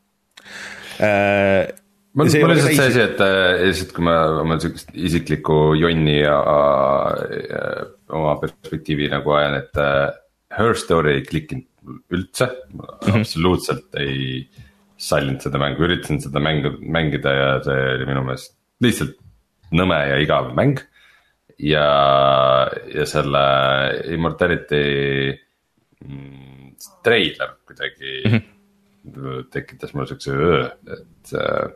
Äh, mul on lihtsalt see asi, et lihtsalt kui ma oma isikliku jonni ja, ja oma perspektiivi nagu ajan, et Her Story ei klikkinud üldse, mm-hmm. absoluutselt ei sallinud seda mängu, üritasin seda mängu, mängida ja see oli minu meelest lihtsalt nõme ja igav mäng. Ja, ja selle Immortality treiler kuidagi mm-hmm. tekitas mulle siukse öö, et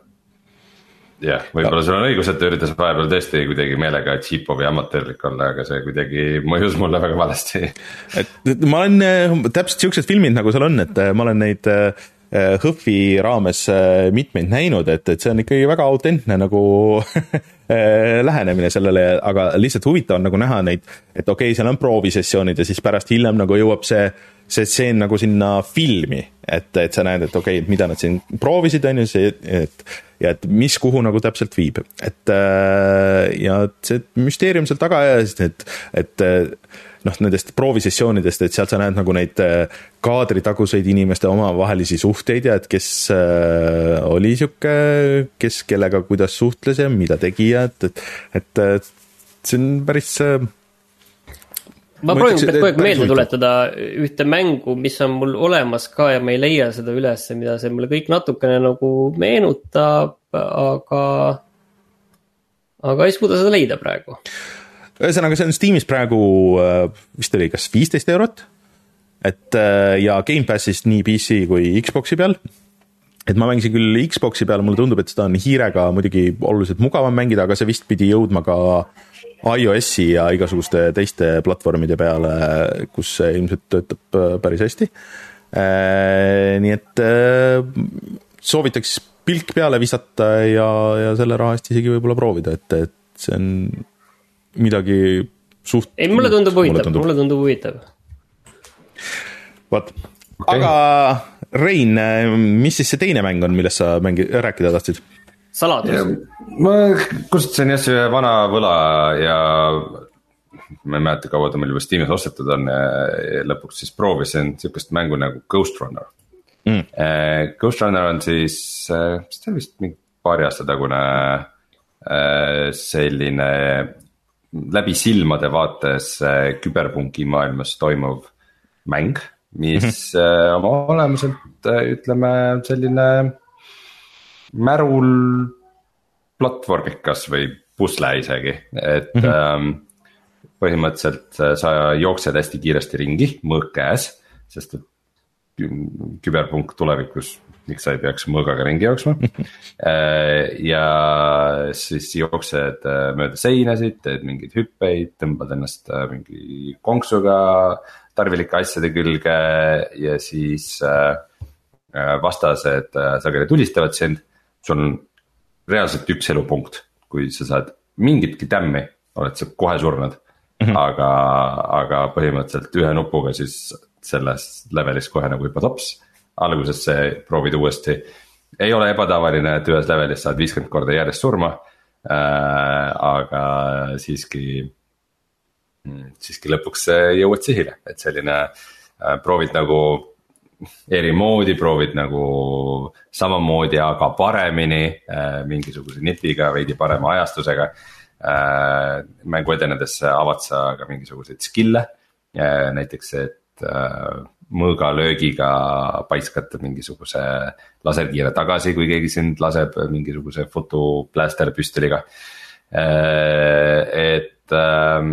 jah, võib-olla sul on õigus, et ta üritas vahepeal tõesti kuidagi meelega cheapo või amatöörlik olla, aga see kuidagi mõjus mulle väga valesti. Et ma olen täpselt siuksed filmid nagu seal on, et ma olen neid Hõhvi raames mitmeid näinud, et, et see on ikkagi väga autentne nagu lähenemine sellele, aga lihtsalt huvitav on nagu näha neid, et okei, seal on proovisessioonid ja siis pärast hiljem nagu jõuab see, see stseen nagu sinna filmi, et, et sa näed, et okei, mida nad siin proovisid, on ju see, et, ja et mis kuhu nagu täpselt viib, et ja see müsteerium seal taga ja siis need, et noh, nendest proovisessioonidest, et sealt sa näed nagu neid kaadritaguseid inimeste omavahelisi suhteid ja et kes äh, oli siuke, kes kellega kuidas suhtles ja mida tegi ja et, et, et, et see on päris äh, ma proovin kogu aeg meelde tuletada ühte mängu, mis on mul olemas ka ja ma ei leia seda üles, mida see mulle kõik natukene nagu meenutab, aga aga ei suuda seda leida praegu. Ühesõnaga, see on Steamis praegu vist oli kas viisteist eurot, et ja Game Passist nii P C kui Xboxi peal, et ma mängisin küll Xboxi peal, mulle tundub, et seda on hiirega muidugi oluliselt mugavam mängida, aga see vist pidi jõudma ka iOS-i ja igasuguste teiste platvormide peale, kus see ilmselt töötab päris hästi. Nii et soovitaks pilk peale visata ja, ja selle raha eest isegi võib-olla proovida, et, et see on midagi suht... ei, mulle tundub huvitav, mulle tundub huvitav. Vaat, okay. Aga Rein, mis siis see teine mäng on, millest sa mängi, rääkida tahtsid? Saladus. Ma kustutasin jah see vana võla ja ma ei mäleta kaua ta meil juba Steamis ostetud on ja lõpuks siis proovisin siukest mängu nagu Ghost Runner. Mm. Ghost Runner on siis, see on vist mingi paari aasta tagune selline läbi silmade vaates küberpunki maailmas toimuv mäng, mis mm-hmm. oma olemuselt ütleme selline märul platvormikas või pusle isegi, et mm-hmm. põhimõtteliselt sa jooksed hästi kiiresti ringi mõõk käes, sest et küberpunk tulevikus, miks sa ei peaks mõõgaga ringi jooksma. Ja siis jooksed mööda seinasid, teed mingeid hüppeid, tõmbad ennast mingi konksuga tarvilike asjade külge ja siis vastased sageli tulistavad sind. Sul on reaalselt üks elupunkt, kui sa saad mingitki tämmi, oled sa kohe surnud. Mm-hmm. Aga, aga põhimõtteliselt ühe nupuga siis selles levelis kohe nagu juba tops. Alguses see proovid uuesti. Ei ole ebatavaline, et ühes levelis saad viiskümmend korda järjest surma. Äh, aga siiski, siiski lõpuks jõuad sihile. Et selline äh, proovid nagu eri moodi, proovid nagu samamoodi, aga paremini. Äh, mingisuguse nipiga, veidi parema ajastusega. Äh, mängu edenedes avad sa ka mingisuguseid skille, äh, näiteks et äh, mõõgalöögiga paiskad mingisuguse laserkiire tagasi, kui keegi sind laseb mingisuguse fotopläster püstoliga. äh, et äh,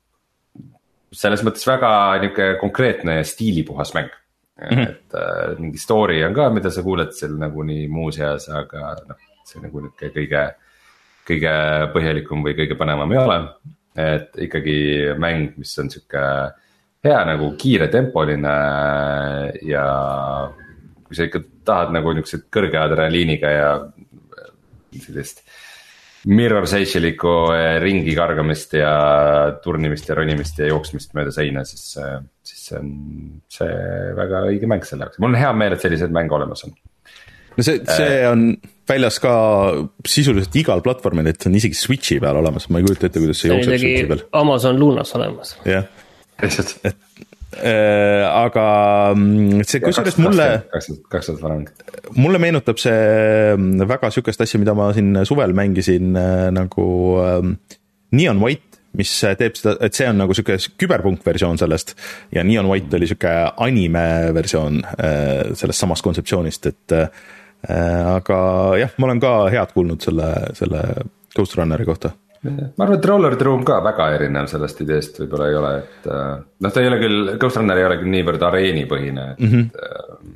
selles mõttes väga niuke konkreetne stiilipuhas mäng. Mm-hmm. Et äh, mingi story on ka, mida sa kuuled seal nagu nii muuseas, aga noh, see nagu niuke kõige kõige põhjalikum või kõige panevam ei ole. Et ikkagi mäng, mis on siuke hea nagu kiire tempoline ja kui sa ikka tahad nagu niukseid kõrge adrenaliiniga ja sellist mirror seishilikku ringi kargamist ja turnimist ja ronimist ja jooksmist mööda seina, siis, siis see on see väga õige mäng selle jaoks. Mul on hea meel, et sellised mänge olemas on. No see, see on väljas ka sisuliselt igal platvormil, et on isegi Switchi peal olemas, ma ei kujuta ette, kuidas see jookseb Switchi peal. Amazon Lunas olemas. Jah, et äh, aga see kusjuures mulle kaks tuhat varem. Mulle meenutab see väga sükest asja, mida ma siin suvel mängisin äh, nagu äh, Neon White, mis teeb seda, et see on nagu süke küberpunk versioon sellest ja Neon White oli süke anime versioon äh, sellest samast kontseptsioonist, et äh, aga jah, ma olen ka head kuulnud selle, selle Ghost Runneri kohta. Ma arvan, et Roller Room ka väga erinev sellest ideest võib-olla ei ole, et noh, ta ei ole küll, Ghost Runner ei ole küll niivõrd areenipõhine, et mm-hmm.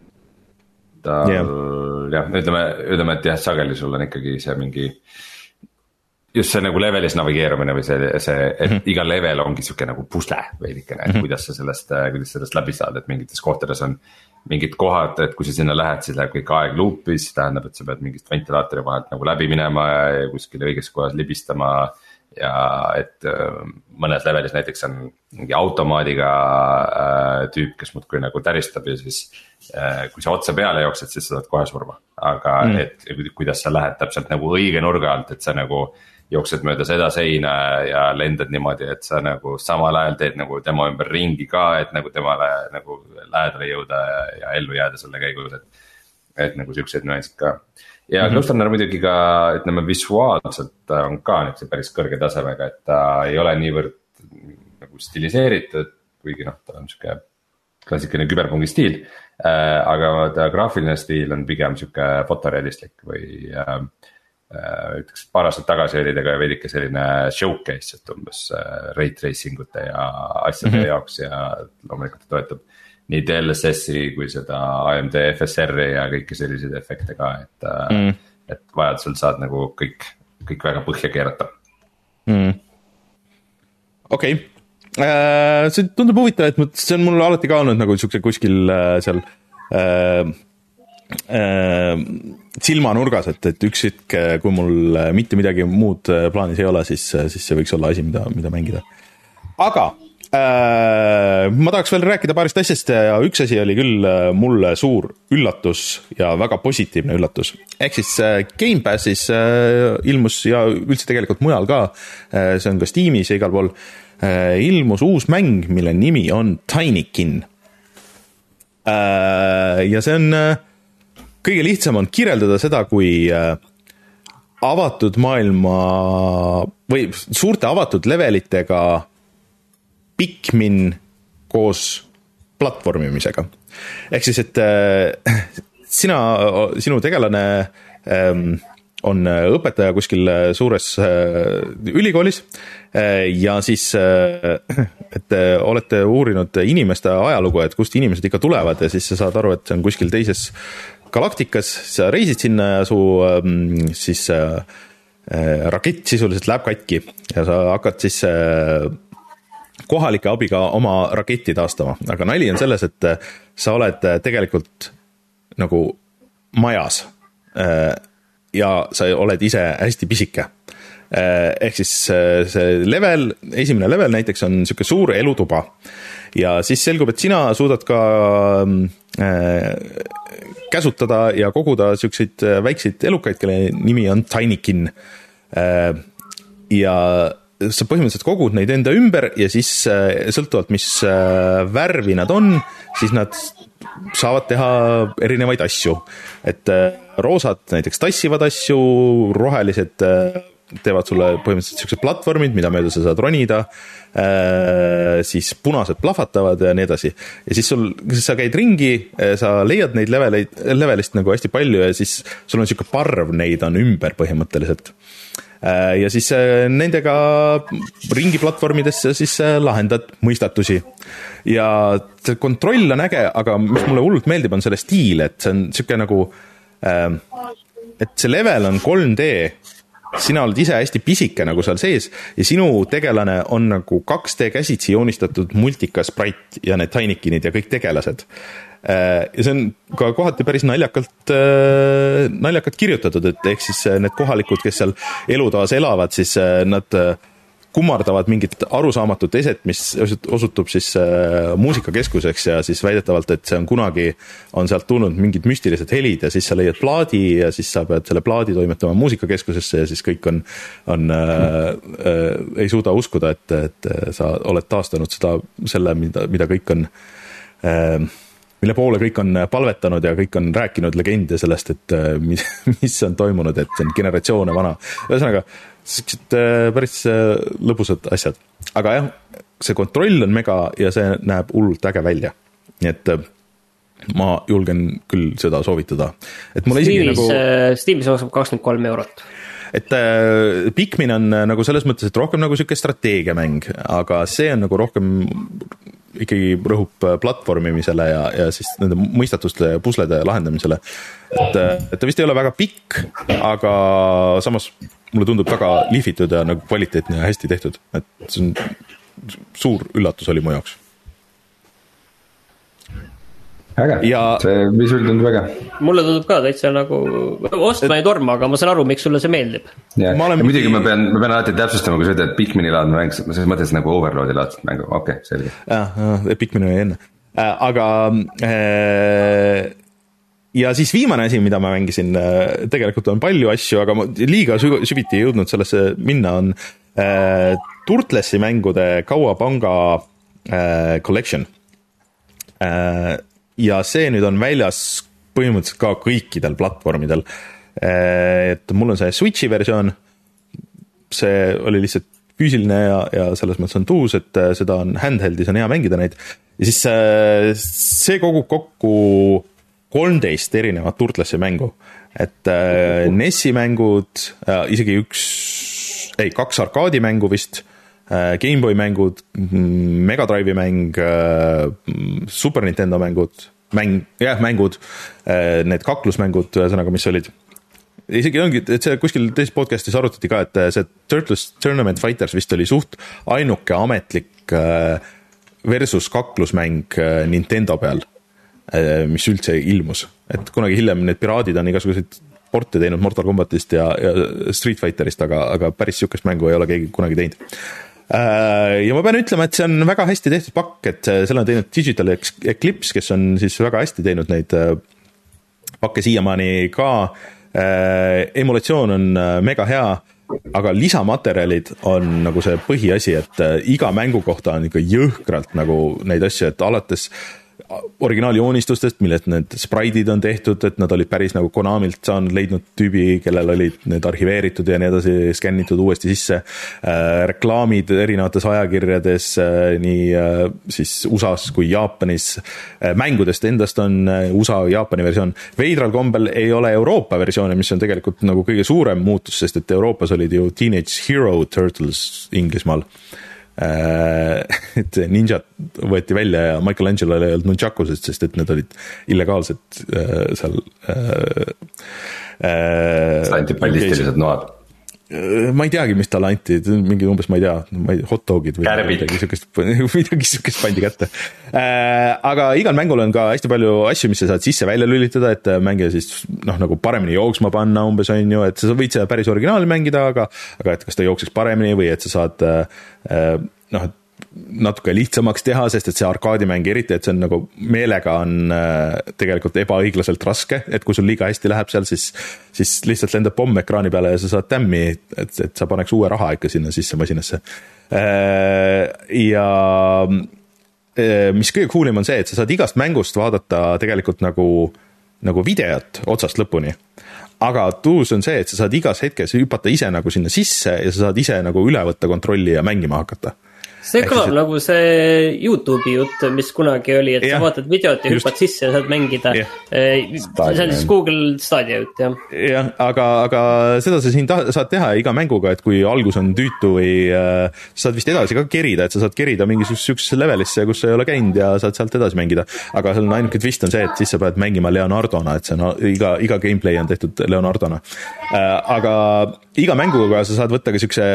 ta yeah. jah, ütleme, ütleme, et jah, sageli sul on ikkagi see mingi just see nagu levelis navigeerumine või see, see et mm-hmm. iga level ongi siuke nagu pusle veidikene, et mm-hmm. kuidas sa sellest, kuidas sellest läbi saad, et mingites kohtades on mingid kohad, et kui sa sinna lähed, siis läheb kõik aeg loopis, tähendab, et sa pead mingist ventilaatori vahelt nagu läbi minema ja kuskil õiges kohas libistama ja et mõnes levelis näiteks on mingi automaadiga äh, tüüp, kes muudkui nagu täristab ja siis äh, kui sa otsa peale jooksed, siis sa saad kohe surma, aga mm. et kuidas sa lähed täpselt nagu õige nurga alt, et sa nagu jooksed mööda seda seina ja lendad niimoodi, et sa nagu samal ajal teed nagu tema ümber ringi ka, et nagu temale nagu lähedale jõuda ja, ja ellu jääda selle käigus, et, et nagu siukseid nüansid ka. Ja mm-hmm. Ghost Runner muidugi ka, ütleme visuaalselt on ka nüüd see päris kõrge tasemega, et ta ei ole niivõrd nagu stiliseeritud, kuigi noh, ta on siuke klassikaline küberpungi stiil, äh, aga ta graafiline stiil on pigem siuke fotorealistlik või äh, ütleks, paar aastat tagasi oli ta ka veidike selline showcase, et umbes ray tracing ute ja asjade mm-hmm. jaoks ja loomulikult ta toetab nii D L S S-i kui seda A M D F S R-i ja kõiki selliseid efekte ka, et mm. et vajadusel saad nagu kõik, kõik väga põhja keerata mm.. Okei okay. äh, see tundub huvitav, et see on mul alati ka olnud nagu siukse kuskil äh, seal äh, äh, silmanurgas, et, et üks hetk, kui mul mitte midagi muud plaanis ei ole, siis, siis see võiks olla asi, mida, mida mängida. Aga äh, ma tahaks veel rääkida paarist asjast ja üks asi oli küll mulle suur üllatus ja väga positiivne üllatus. Ehk siis äh, Game Passis äh, ilmus ja üldse tegelikult mujal ka, äh, see on ka Steamis ja igal pool, äh, ilmus uus mäng, mille nimi on Tinykin. Äh, ja see on äh, kõige lihtsam on kirjeldada seda, kui avatud maailma või suurte avatud levelitega Pikmin koos platvormimisega. Ehk siis, et sina, sinu tegelane ähm, on õpetaja kuskil suures ülikoolis ja siis, et olete uurinud inimeste ajalugu, et kust inimesed ikka tulevad ja siis sa saad aru, et see on kuskil teises galaktikas, sa reisid sinna ja su siis rakett sisuliselt läheb katki ja sa hakkad siis kohalike abiga oma raketti taastama, aga nali on selles, et sa oled tegelikult nagu majas ja sa oled ise hästi pisike. Ehk siis see level, esimene level näiteks on niisugune suur elutuba ja siis selgub, et sina suudad ka käsutada ja koguda niisuguseid väikseid elukaid, kelle nimi on Tinykin. Ja sa põhimõtteliselt kogud neid enda ümber ja siis sõltuvalt, mis värvi nad on, siis nad saavad teha erinevaid asju. Et roosad näiteks tassivad asju, rohelised teevad sulle põhimõtteliselt niisugused platvormid, mida mööda sa saad ronida, siis punased plahvatavad ja nii edasi. Ja siis sul, sa käid ringi, sa leiad neid leveleid, levelist nagu hästi palju ja siis sul on niisugune parv, neid on ümber põhimõtteliselt. Ja siis nendega ringi platvormidesse siis lahendad mõistatusi. Ja kontroll on äge, aga mis mulle hullult meeldib, on selle stiil, et see on niisugune nagu, et see level on kolm D, sina oled ise hästi pisike nagu seal sees ja sinu tegelane on nagu kaks D käsitsi joonistatud multika sprite ja need Tinykinid ja kõik tegelased. Ja see on ka kohati päris naljakalt, naljakalt kirjutatud, et ehk siis need kohalikud, kes seal elutoas elavad, siis nad kummardavad mingit arusaamatut eset, mis osutub siis muusikakeskuseks ja siis väidetavalt, et see on kunagi, on sealt tulnud mingid müstilised helid ja siis sa leiad plaadi ja siis sa pead selle plaadi toimetama muusikakeskusesse ja siis kõik on, on äh, äh, ei suuda uskuda, et, et sa oled taastanud seda, selle, mida, mida kõik on äh, mille poole kõik on palvetanud ja kõik on rääkinud legende sellest, et mis, mis on toimunud, et see on generatsioone vana. Ühesõnaga, sellised päris lõbusad asjad. Aga jah, see kontroll on mega ja see näeb hullult äge välja. Nii et ma julgen küll seda soovitada. Et mulle Steamis, nagu... Steamis maksab kakskümmend kolm eurot. Et äh, Pikmin on nagu selles mõttes, et rohkem nagu siuke strateegiamäng, aga see on nagu rohkem ikkagi rõhub platvormimisele ja, ja siis nende mõistatuste ja puslede lahendamisele. Et, et ta vist ei ole väga pikk, aga samas mulle tundub väga lihvitud ja nagu kvaliteetne ja hästi tehtud. Et see on suur üllatus oli mu jaoks. Äge, ja... see visual tundub äge. Mulle tundub ka täitsa nagu, ostma ei torma, aga ma saan aru, miks sulle see meeldib. Ja, ma olen... ja muidugi ma pean, ma pean alati täpsustama, kui sa ütled, et Pikmini laadne mäng, ma selles mõttes nagu Overloadi laadset mängu, okei, okay, selge. Ja, Pikmini oli enne. Aga ja siis viimane asi, mida ma mängisin, tegelikult on palju asju, aga ma liiga süviti ei jõudnud sellesse minna, on Turtlesi mängude Kauapanga collection. Ja see nüüd on väljas põhimõtteliselt ka kõikidel platvormidel. Et mul on see Switchi versioon, see oli lihtsalt füüsiline ja, ja selles mõttes on tuus, et seda on handheldis, on hea mängida neid. Ja siis see kogub kokku kolmteist erinevat Turtlesi mängu. Et N E S-i mängud, isegi üks, ei, kaks arkaadimängu vist, Gameboy mängud, Mega Drive'i mäng, Super Nintendo mängud, mäng, jah, mängud, need kaklusmängud, ühesõnaga, mis olid. Isegi ongi, et see kuskil teises podcastis arutati ka, et see Turtles Tournament Fighters vist oli suht ainuke ametlik versus kaklusmäng Nintendo peal, mis üldse ilmus. Et kunagi hiljem need piraadid on igasuguseid porte teinud Mortal Kombatist ja, ja Street Fighterist, aga, aga päris siukest mängu ei ole keegi kunagi teinud. Ja ma pean ütlema, et see on väga hästi tehtud pakk, et selle on teinud Digital Eclipse, kes on siis väga hästi teinud neid pakke siiamaani ka. Emulatsioon on mega hea, aga lisamaterjalid on nagu see põhiasi, et iga mängu kohta on ikka jõhkralt nagu neid asju, et alates originaaljoonistustest, millest need spraidid on tehtud, et nad olid päris nagu Konamilt saanud, leidnud tüübi, kellel olid need arhiveeritud ja nii edasi, skännitud uuesti sisse. Reklaamid erinevates ajakirjades, nii siis U S A-s kui Jaapanis. Mängudest endast on U S A Jaapani versioon. Veidral kombel ei ole Euroopa versiooni, mis on tegelikult nagu kõige suurem muutus, sest et Euroopas olid ju Teenage Hero Turtles Inglismaal. Et ninjad võeti välja ja Michelangelo ei olnud nunchakused, sest et need olid illegaalsed seal seda anti pallistilised noad. Ma ei teagi, mis talle anti, mingi umbes, ma ei tea, ma ei, hot dogid või Kärbid. midagi sukest, midagi sukest pandi kätte. Aga igal mängul on ka hästi palju asju, mis sa saad sisse välja lülitada, et mängija siis noh, nagu paremini jooksma panna umbes on ju, et sa võid seda päris originaali mängida, aga, aga et kas ta jookseks paremini või et sa saad noh, natuke lihtsamaks teha, sest et see arkaadimäng eriti, et see on nagu meelega on tegelikult ebaõiglaselt raske, et kui sul liiga hästi läheb seal, siis, siis lihtsalt lendab pomm ekraani peale ja sa saad tämmi, et, et sa paneks uue raha ikka sinna sisse masinasse. Ja mis kõige coolim on see, et sa saad igast mängust vaadata tegelikult nagu, nagu videot otsast lõpuni. Aga tuus on see, et sa saad igas hetkes hüpata ise nagu sinna sisse ja sa saad ise nagu üle võtta kontrolli ja mängima hakata. See kõlab see... nagu see YouTube'i jutt, mis kunagi oli, et ja, sa vaatad videot ja just. Hüppad sisse ja saad mängida. See on siis Google Stadia jutt, jah. Jah, aga, aga seda sa siin ta- saad teha iga mänguga, et kui algus on tüütu või äh, saad vist edasi ka kerida, et sa saad kerida mingisugusesse levelisse, kus sa ei ole käinud ja saad sealt edasi mängida. Aga seal on ainuke twist on see, et siis sa pead mängima Leonardona, et see on iga, iga gameplay on tehtud Leonardona. Äh, aga iga mänguga sa saad võtta ka siukse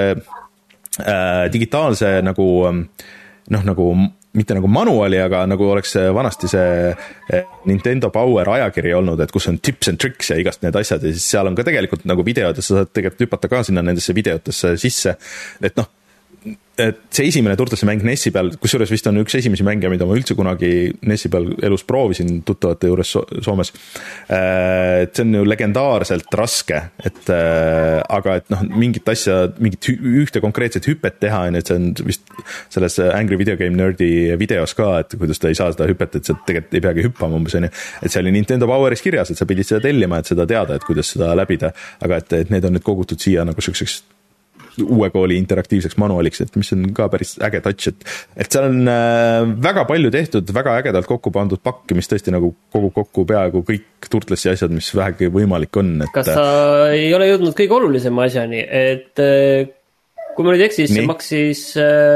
Äh, digitaalse nagu noh, nagu mitte nagu manuali, aga nagu oleks vanasti see Nintendo Power ajakiri olnud, et kus on tips and tricks ja igast need asjad ja siis seal on ka tegelikult nagu videod ja sa saad tegelikult hüpata ka sinna nendesse videotesse sisse, et noh, et see esimene Turtlese mäng Nessi peal, kusjuures vist on üks esimesi mänge, mida ma üldse kunagi Nessi peal elus proovisin tuttavate juures Soomes. Et see on ju legendaarselt raske, et aga et noh, mingit asja, mingit ühte konkreetset hüpet teha, et see on vist selles Angry Video Game Nerdi videos ka, et kuidas ta ei saa seda hüpet, et sa tegelikult ei peagi hüppama umbes, et see oli Nintendo Poweris kirjas, et sa pidid seda tellima, et seda teada, et kuidas seda läbida, aga et, et need on nüüd kogutud siia nagu selliseks uue kooli interaktiivseks manualiks, et mis on ka päris äge touch, et, et seal on äh, väga palju tehtud, väga ägedalt kokku pandud pakki, mis tõesti nagu kogu kokku peaaegu kõik Turtlesi asjad, mis vähegi võimalik on. Et, kas sa ei ole jõudnud kõige olulisema asjani, et äh, kui ma nüüd eksis, see maksis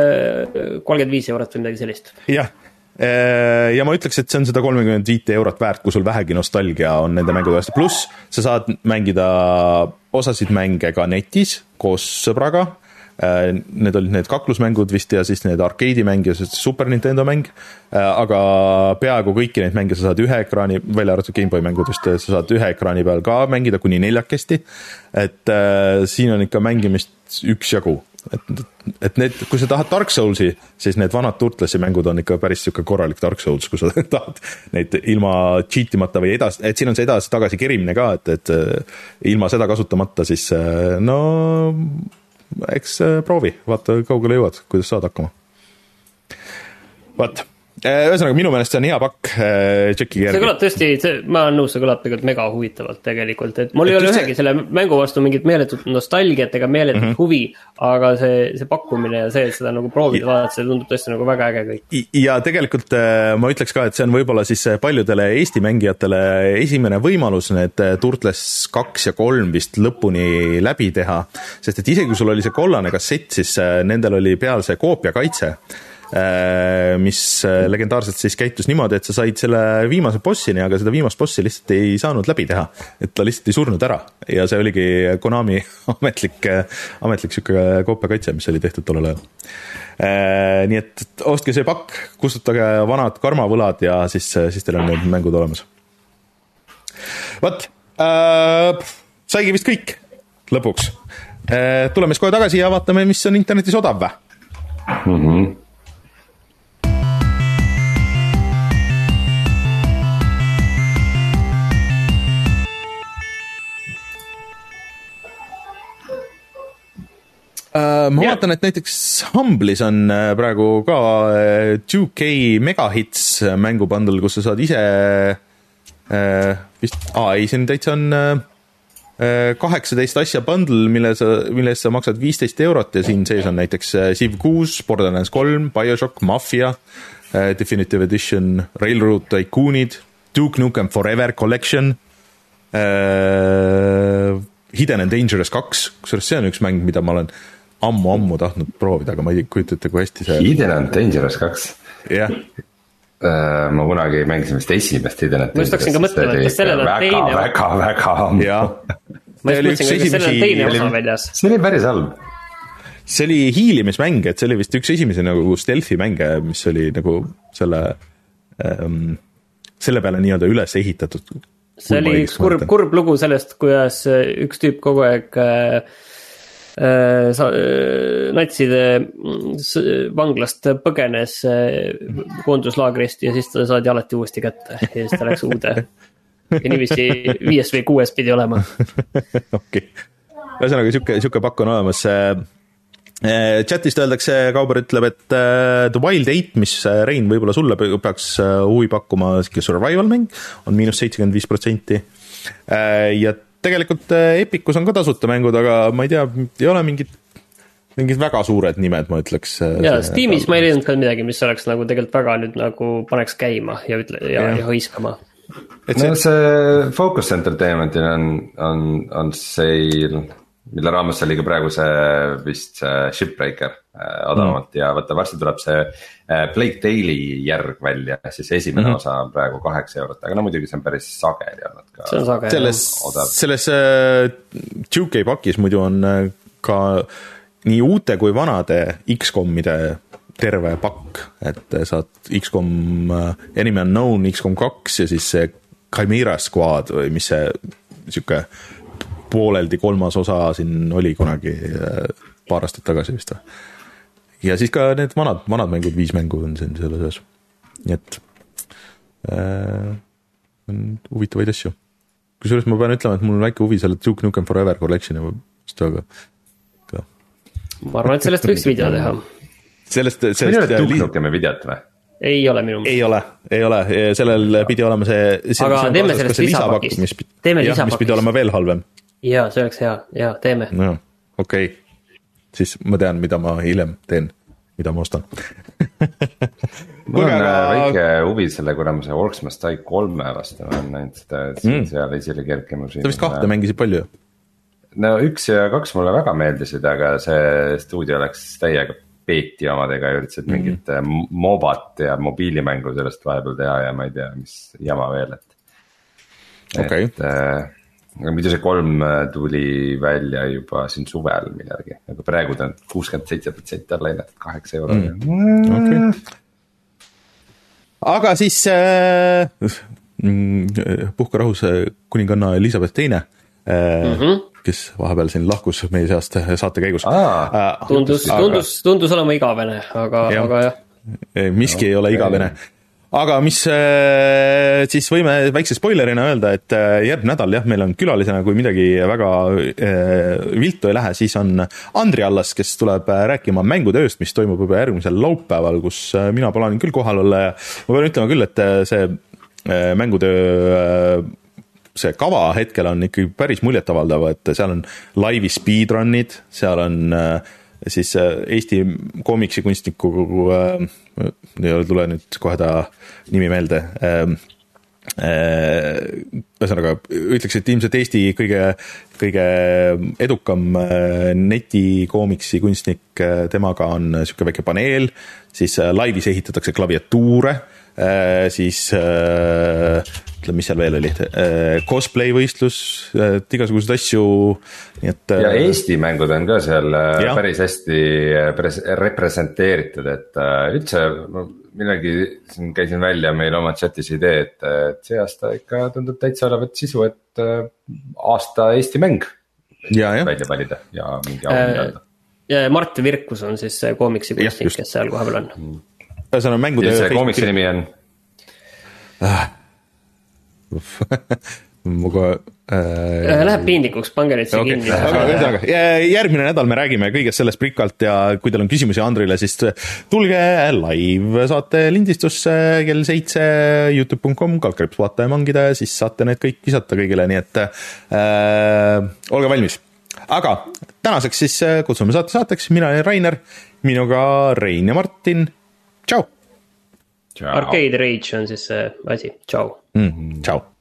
äh, kolmkümmend viis eurot või midagi sellist? Jah, ja ma ütleks, et see on seda kolmkümmend viis eurot väärt, kui sul vähegi nostalgia on nende mängude vastu, pluss sa saad mängida osasid mänge ka netis koos sõbraga, need olid need kaklusmängud vist ja siis need arkeedimäng ja Super Nintendo mäng, aga peaaegu kõiki neid mänge sa saad ühe ekraani, välja arvatud Game Boy mängudest, sa saad ühe ekraani peal ka mängida kuni neljakesti, et siin on ikka mängimist üks jagu. Et, et need, kui sa tahad Dark Soulsi, siis need vanad Turtlesi mängud on ikka päris siuke korralik Dark Souls, kui sa tahad neid ilma cheatimata või edas, et siin on see edasi tagasi kerimine ka, et, et ilma seda kasutamata, siis no eks proovi, vaata kaugele jõuad, kuidas saad hakkama. Vaat. Ühesõnaga, minu meelest see on hea pakk Tšeki järgi. See kõlab tõesti, see, ma olen nõus, see kõlab tegelikult mega huvitavalt tegelikult, et mul et ei ole ühegi see... selle mängu vastu mingit meeletut nostalgiat ega meeletut mm -hmm. huvi, aga see, see pakkumine ja see, et seda nagu proovida vaadata, see tundub tõesti nagu väga äge kõik. Ja tegelikult ma ütleks ka, et see on võib-olla siis paljudele Eesti mängijatele esimene võimalus need Turtles kaks ja kolm vist lõpuni läbi teha, sest et isegi kui sul oli see kollane kassett, siis nendel oli peal see koopiakaitse, mis legendaarselt siis käitus niimoodi, et sa said selle viimase bossini, aga seda viimast bossi lihtsalt ei saanud läbi teha, et ta lihtsalt ei surnud ära ja see oligi Konami ametlik, ametlik siuke koopiakaitse, mis oli tehtud tollel ajal. Nii et ostke see pakk, kustutage vanad karmavõlad ja siis, siis teil on need mängud olemas. Võt, äh, saigi vist kõik lõpuks. Äh, tuleme siis kohe tagasi ja vaatame, mis on internetis odav või? Mhm. Uh, ma Ja. vaatan, et näiteks Humble'is on uh, praegu ka uh, two K Megahits mängubundle, kus sa saad ise uh, vist, aa ei, siin täitsa on uh, kaheksateist asja bundle, mille sa, mille eest sa maksad viisteist eurot ja siin sees on näiteks uh, Civ kuus, Borderlands kolm, BioShock, Mafia, uh, Definitive Edition, Railroad Tycoonid, Duke Nukem Forever Collection, uh, Hidden and Dangerous kaks, kusjuures see on üks mäng, mida ma olen ammu-ammu tahtnud proovida, aga ma ei kujuta ette, kui hästi see... Hidden and Dangerous kaks? jah. Ma kunagi mängisin vist esimest Hidden and Dangerous. Ma just haksin ka mõtlema, et kas sellel on teine... Väga, väga, väga ammu. Ma just mõtlesin, kas sellel on teine osa väljas. See oli päris halb. See oli hiilimismäng, et see oli vist üks esimese nagu stealthi mänge, mis oli nagu selle, ähm, selle peale nii-öelda üles ehitatud. See oli üks kurb, kurb lugu sellest, kuidas üks tüüp kogu aeg... Äh, Sa, natside vanglast põgenes koonduslaagrist ja siis ta saadi alati uuesti kätte ja siis ta läks uude ja niiviisi viies või kuues pidi olema. Okei, ühesõnaga siuke, siuke pakk on olemas. Chatist öeldakse, Kauber ütleb, et The Wild Eight, mis Rein võib-olla sulle peaks huvi pakkuma, survival mäng on miinus seitsekümmend viis protsenti ja tegelikult Epicus on ka tasuta mängud, aga ma ei tea, ei ole mingid, mingid väga suured nimed, ma ütleks. Jaa, Steamis ma ei leidnud ka midagi, mis oleks nagu tegelikult väga nüüd nagu paneks käima ja, ütle, ja, ja. ja hõiskama. Et see... No see Focus Entertainmentil on, on, on seil, mille raames oli ka praegu see vist see Shipbreaker odavamalt mm. ja võtta varsti tuleb see Plague Tale'i järg välja, siis esimene mm-hmm. osa on praegu kaheksa eurot, aga no muidugi see on päris sageli olnud ka. See on sageli. Selles, selles uh, two K pakis muidu on uh, ka nii uute kui vanade X COM-ide terve pakk, et saad X COM uh, Enemy Unknown, X COM kaks ja siis see Chimera Squad või mis see siuke pooleldi kolmas osa siin oli kunagi uh, paar aastat tagasi vist või. Ja siis ka need vanad, vanad mängud, viis mängu on siin selle seas. Nii et äh, on huvitavaid asju. Kusjuures ma pean ütlema, et mul on väike huvi selle Duke Nukem Forever Collection'i vastu, aga ka. Ma arvan, et sellest võiks video teha. Sellest, sellest, ei ole Duke Nukemi videot või? Ei ole minu mõttes. Ei ole, ei ole. Sellel pidi olema see... see aga see teeme sellest lisapakist. Mis, teeme jah, lisapakist. Mis pidi olema veel halvem. Jaa, see oleks hea. Jaa, teeme. No, okei. Okay. Siis ma tean, mida ma hiljem teen, mida ma ostan. Mul on aga... väike huvi selle kuramuse Orcs Must Die kolme vastu, ma olen näinud seda, et mm. seal esile kerkima. Ta vist kahte mängisid palju. No üks ja kaks mulle väga meeldisid, aga see stuudio läks täiega peeti omadega ja üritasid mm. mingit mobat ja mobiilimängu sellest vahepeal teha ja ma ei tea, mis jama veel. Et, okay. et aga mida see kolm tuli välja juba siin suvel midagi, aga praegu ta on kuuskümmend seitse protsenti alla hinnatud kaheksa euro. Mm. Okay. Aga siis äh, puhka rahus kuninganna Elizabeth teine, äh, mm-hmm. kes vahepeal siin lahkus meie seast saate käigus. Ah, tundus, tundus, tundus olema igavene, aga, jah. aga jah. Miski no, ei ole igavene. Aga mis siis võime väikse spoilerina öelda, et järgmine nädal jah, meil on külalisena, kui midagi väga viltu ei lähe, siis on Andri Allas, kes tuleb rääkima mängutööst, mis toimub juba järgmisel laupäeval, kus mina plaanin küll kohal olla ja ma pean ütlema küll, et see mängutöö see kava hetkel on ikkagi päris muljetavaldav, et seal on laivi speedrunnid, seal on siis Eesti koomiksikunstniku ei ole tule nüüd kohe ta nimi meelde ühesõnaga ütleks, et ilmselt Eesti kõige, kõige edukam netikoomiksi kunstnik, temaga on niisugune väike paneel, siis laivis ehitatakse klaviatuure, siis ütleme, mis seal veel oli, cosplay võistlus, igasugused asju, nii et ja Eesti mängud on ka seal ja. Päris hästi representeeritud, et üldse millegi siin käisin välja meil oma chatis idee, et, et see aasta ikka tundub täitsa olevat sisu, et aasta Eesti mäng ja, ja. välja valida ja mingi auhinda anda. Ja Mart Virkus on siis koomiksi kunstnik, kes seal kohapeal on. Ühesõnaga mängude... See koomiksi nimi on? ma kohe äh... Läheb piinlikuks, pange nüüd see okay. kinni. Aga ühesõnaga, järgmine nädal me räägime kõigest sellest pikalt ja kui teil on küsimusi Andrile, siis tulge live, saate lindistusse kell seitse youtube punkt com, kaldkriips vaata ja mangida ja siis saate need kõik visata kõigile, nii et äh, olge valmis. Aga tänaseks siis kutsume saate saateks, mina olen Rainer, minuga Rein ja Martin, tšau! Arcade Rage on siis see asi, tšau! Mm, tšau!